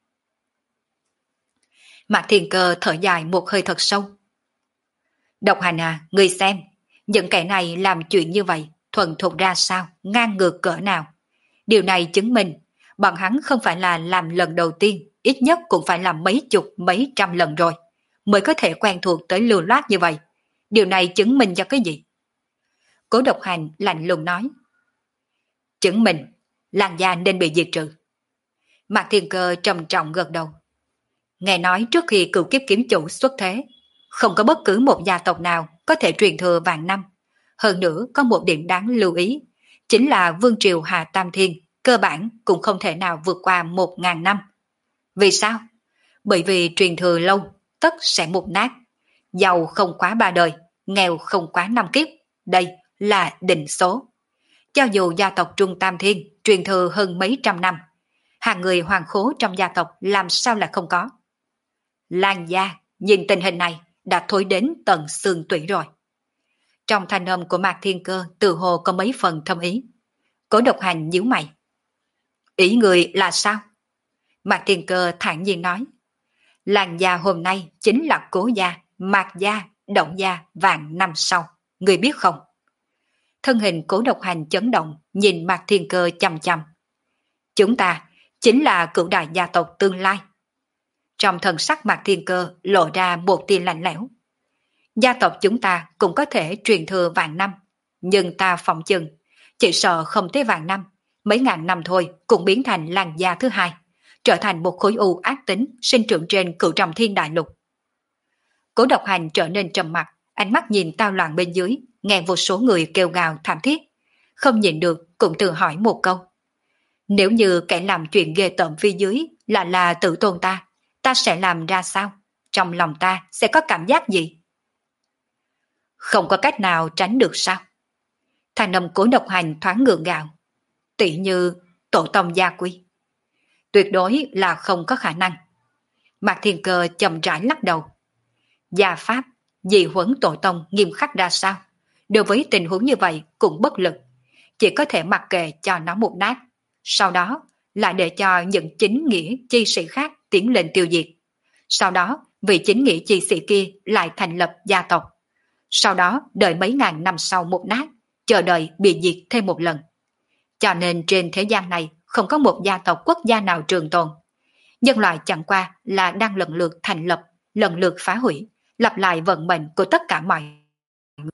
Speaker 1: Mạc Thiên Cơ thở dài một hơi thật sâu. Độc Hành à, ngươi xem, những kẻ này làm chuyện như vậy, thuần thục ra sao, ngang ngược cỡ nào. Điều này chứng minh, bọn hắn không phải là làm lần đầu tiên, ít nhất cũng phải làm mấy chục, mấy trăm lần rồi, mới có thể quen thuộc tới lưu loát như vậy. Điều này chứng minh cho cái gì? Cố Độc Hành lạnh lùng nói. Chứng minh, Lan gia nên bị diệt trừ. Mạc Thiên Cơ trầm trọng gật đầu. Nghe nói trước khi cựu kiếp kiếm chủ xuất thế, không có bất cứ một gia tộc nào có thể truyền thừa vạn năm. Hơn nữa có một điểm đáng lưu ý, chính là Vương Triều Hà Tam Thiên, cơ bản cũng không thể nào vượt qua một ngàn năm. Vì sao? Bởi vì truyền thừa lâu, tất sẽ mục nát. Giàu không quá ba đời, nghèo không quá năm kiếp. Đây là định số. Cho dù gia tộc Trung Tam Thiên truyền thừa hơn mấy trăm năm, hàng người hoàng khố trong gia tộc làm sao là không có. Lan gia nhìn tình hình này đã thối đến tận xương tủy rồi. Trong thanh âm của Mạc Thiên Cơ tự hồ có mấy phần thâm ý. Cố Độc Hành nhíu mày. Ý người là sao? Mạc Thiên Cơ thản nhiên nói. Lan gia hôm nay chính là Cố gia, Mạc gia, Động gia vạn năm sau. Người biết không? Thân hình Cố Độc Hành chấn động, nhìn Mạc Thiên Cơ chằm chằm. Chúng ta chính là cửu đại gia tộc tương lai. Trong thần sắc Mạc Thiên Cơ lộ ra một tia lạnh lẽo. Gia tộc chúng ta cũng có thể truyền thừa vạn năm, nhưng ta phỏng chừng, chỉ sợ không tới vạn năm, mấy ngàn năm thôi cũng biến thành Lan gia thứ hai, trở thành một khối u ác tính sinh trưởng trên cửu trọng thiên đại lục. Cố Độc Hành trở nên trầm mặc, ánh mắt nhìn tao loạn bên dưới, nghe vô số người kêu gào thảm thiết, không nhìn được cũng tự hỏi một câu. Nếu như kẻ làm chuyện ghê tởm phía dưới là là tự tôn ta, ta sẽ làm ra sao? Trong lòng ta sẽ có cảm giác gì? Không có cách nào tránh được sao? Thanh âm Cố Độc Hành thoáng ngượng ngạo. Tỷ như tổ tông gia quy. Tuyệt đối là không có khả năng. Mạc Thiên Cơ chậm rãi lắc đầu. Gia pháp, dị huấn tổ tông nghiêm khắc ra sao? Đối với tình huống như vậy cũng bất lực. Chỉ có thể mặc kệ cho nó một nát. Sau đó lại để cho những chính nghĩa chi sĩ khác tiến lên tiêu diệt. Sau đó vị chính nghĩa chi sĩ kia lại thành lập gia tộc. Sau đó đợi mấy ngàn năm sau một nát, chờ đợi bị diệt thêm một lần. Cho nên trên thế gian này không có một gia tộc quốc gia nào trường tồn. Nhân loại chẳng qua là đang lần lượt thành lập, lần lượt phá hủy, lặp lại vận mệnh của tất cả mọi người.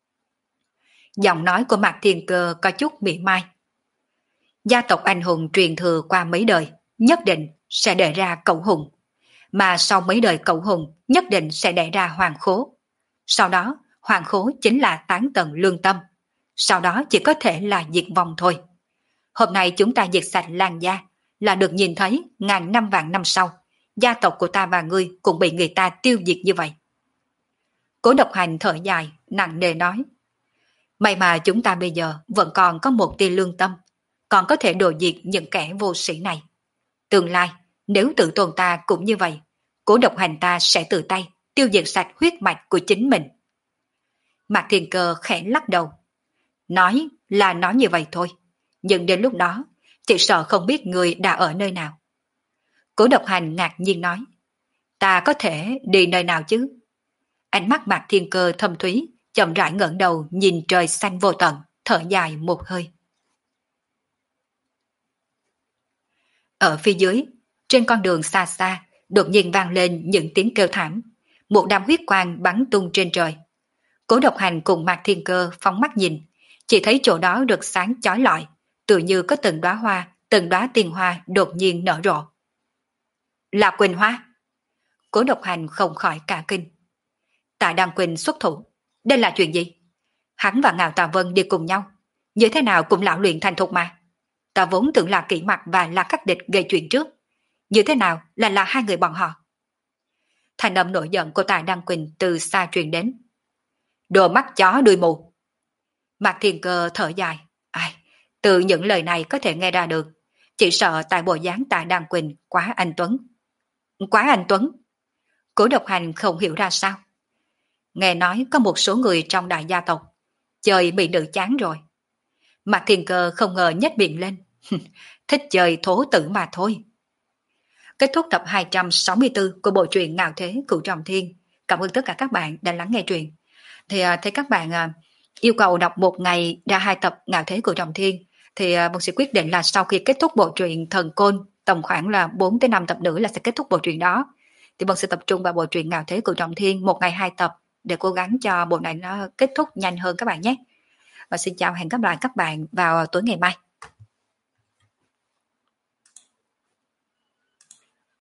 Speaker 1: Giọng nói của Mạc Thiên Cơ có chút mỉa mai. Gia tộc anh hùng truyền thừa qua mấy đời, nhất định sẽ đẻ ra cậu hùng. Mà sau mấy đời cậu hùng, nhất định sẽ đẻ ra hoàng khố. Sau đó, hoàng khố chính là tán tận lương tâm. Sau đó chỉ có thể là diệt vong thôi. Hôm nay chúng ta diệt sạch Lan gia, là được nhìn thấy ngàn năm vạn năm sau, gia tộc của ta và ngươi cũng bị người ta tiêu diệt như vậy. Cố Độc Hành thở dài, nặng nề nói. May mà chúng ta bây giờ vẫn còn có một tia lương tâm, còn có thể đồ diệt những kẻ vô sĩ này. Tương lai, nếu tự tôn ta cũng như vậy, Cố Độc Hành ta sẽ tự tay tiêu diệt sạch huyết mạch của chính mình. Mạc Thiên Cơ khẽ lắc đầu. Nói là nói như vậy thôi, nhưng đến lúc đó, chỉ sợ không biết người đã ở nơi nào. Cố Độc Hành ngạc nhiên nói. Ta có thể đi nơi nào chứ? Ánh mắt Mạc Thiên Cơ thâm thúy, chậm rãi ngẩng đầu nhìn trời xanh vô tận, thở dài một hơi. Ở phía dưới, trên con đường xa xa, đột nhiên vang lên những tiếng kêu thảm. Một đám huyết quang bắn tung trên trời. Cố Độc Hành cùng Mạc Thiên Cơ phóng mắt nhìn, chỉ thấy chỗ đó rực sáng chói lọi, tự như có từng đóa hoa, từng đóa tiền hoa đột nhiên nở rộ. Là Quỳnh Hoa. Cố Độc Hành không khỏi cả kinh. Tạ Đăng Quỳnh xuất thủ, đây là chuyện gì? Hắn và Ngạo Tà Vân đi cùng nhau, như thế nào cũng lão luyện thành thục mà. Ta vốn tưởng là Kỷ Mặc và La Khắc Địch gây chuyện trước, như thế nào là là hai người bọn họ? Thành âm nổi giận của Tạ Đăng Quỳnh từ xa truyền đến. Đồ mắt chó đuôi mù. Mạc Thiên Cơ thở dài. Ai, từ những lời này có thể nghe ra được, chỉ sợ tại bộ dáng Tạ Đăng Quỳnh quá anh tuấn. Quá anh tuấn? Cố Độc Hành không hiểu ra sao. Nghe nói có một số người trong đại gia tộc chơi bị nữ chán rồi. Mạc Thiên Cơ không ngờ nhếch miệng lên. Thích chơi thố tử mà thôi. Kết thúc tập hai trăm sáu mươi tư của bộ truyện Ngạo Thế Cửu Trọng Thiên. Cảm ơn tất cả các bạn đã lắng nghe truyện. Thì à, thấy các bạn à, yêu cầu đọc một ngày ra hai tập Ngạo Thế Cửu Trọng Thiên, thì à, Bông sẽ quyết định là sau khi kết thúc bộ truyện Thần Côn, tầm khoảng là bốn tới năm tập nữa là sẽ kết thúc bộ truyện đó. Thì Bông sẽ tập trung vào bộ truyện Ngạo Thế Cửu Trọng Thiên một ngày hai tập để cố gắng cho bộ này nó kết thúc nhanh hơn các bạn nhé. Và xin chào, hẹn gặp lại các bạn vào tối ngày mai.